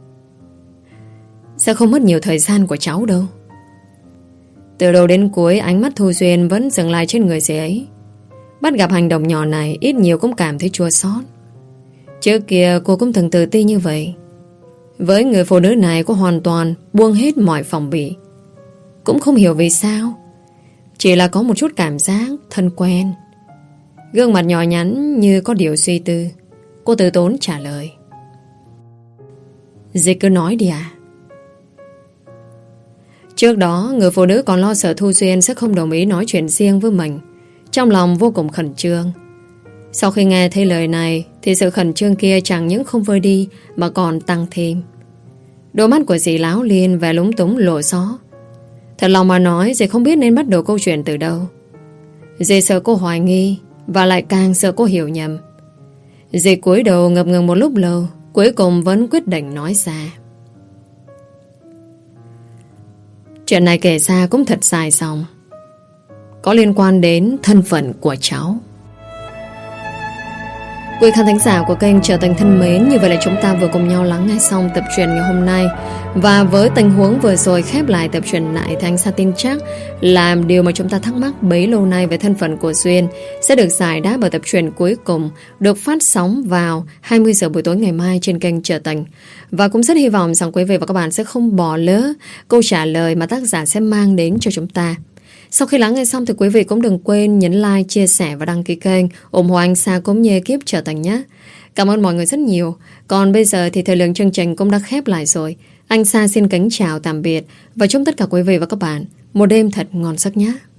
Sẽ không mất nhiều thời gian của cháu đâu. Từ đầu đến cuối ánh mắt Thu Xuyên vẫn dừng lại trên người dì ấy. Bắt gặp hành động nhỏ này, ít nhiều cũng cảm thấy chua xót. Trước kia cô cũng từng tự ti như vậy. Với người phụ nữ này cô hoàn toàn buông hết mọi phòng bị. Cũng không hiểu vì sao, chỉ là có một chút cảm giác thân quen. Gương mặt nhỏ nhắn như có điều suy tư, cô từ tốn trả lời: Dì cứ nói đi à. Trước đó người phụ nữ còn lo sợ Thu Xuyên sẽ không đồng ý nói chuyện riêng với mình, trong lòng vô cùng khẩn trương. Sau khi nghe thấy lời này thì sự khẩn trương kia chẳng những không vơi đi mà còn tăng thêm. Đôi mắt của dì láo liên và lúng túng lộ rõ. Thật lòng mà nói, dì không biết nên bắt đầu câu chuyện từ đâu. Dì sợ cô hoài nghi, và lại càng sợ cô hiểu nhầm. Dì cúi đầu ngập ngừng một lúc lâu, cuối cùng vẫn quyết định nói ra: Chuyện này kể ra cũng thật dài dòng, có liên quan đến thân phận của cháu. Quý khán thính giả của kênh Trở Thành thân mến, như vậy là chúng ta vừa cùng nhau lắng nghe xong tập truyện ngày hôm nay. Và với tình huống vừa rồi khép lại tập truyện lại thì anh Sa tin chắc là điều mà chúng ta thắc mắc bấy lâu nay về thân phận của Duyên sẽ được giải đáp ở tập truyện cuối cùng, được phát sóng vào hai mươi giờ buổi tối ngày mai trên kênh Trở Thành. Và cũng rất hy vọng rằng quý vị và các bạn sẽ không bỏ lỡ câu trả lời mà tác giả sẽ mang đến cho chúng ta. Sau khi lắng nghe xong thì quý vị cũng đừng quên nhấn like, chia sẻ và đăng ký kênh, ủng hộ anh Sa cũng như ekip Trở Thành nhé. Cảm ơn mọi người rất nhiều. Còn bây giờ thì thời lượng chương trình cũng đã khép lại rồi. Anh Sa xin kính chào tạm biệt và chúc tất cả quý vị và các bạn một đêm thật ngon giấc nhé.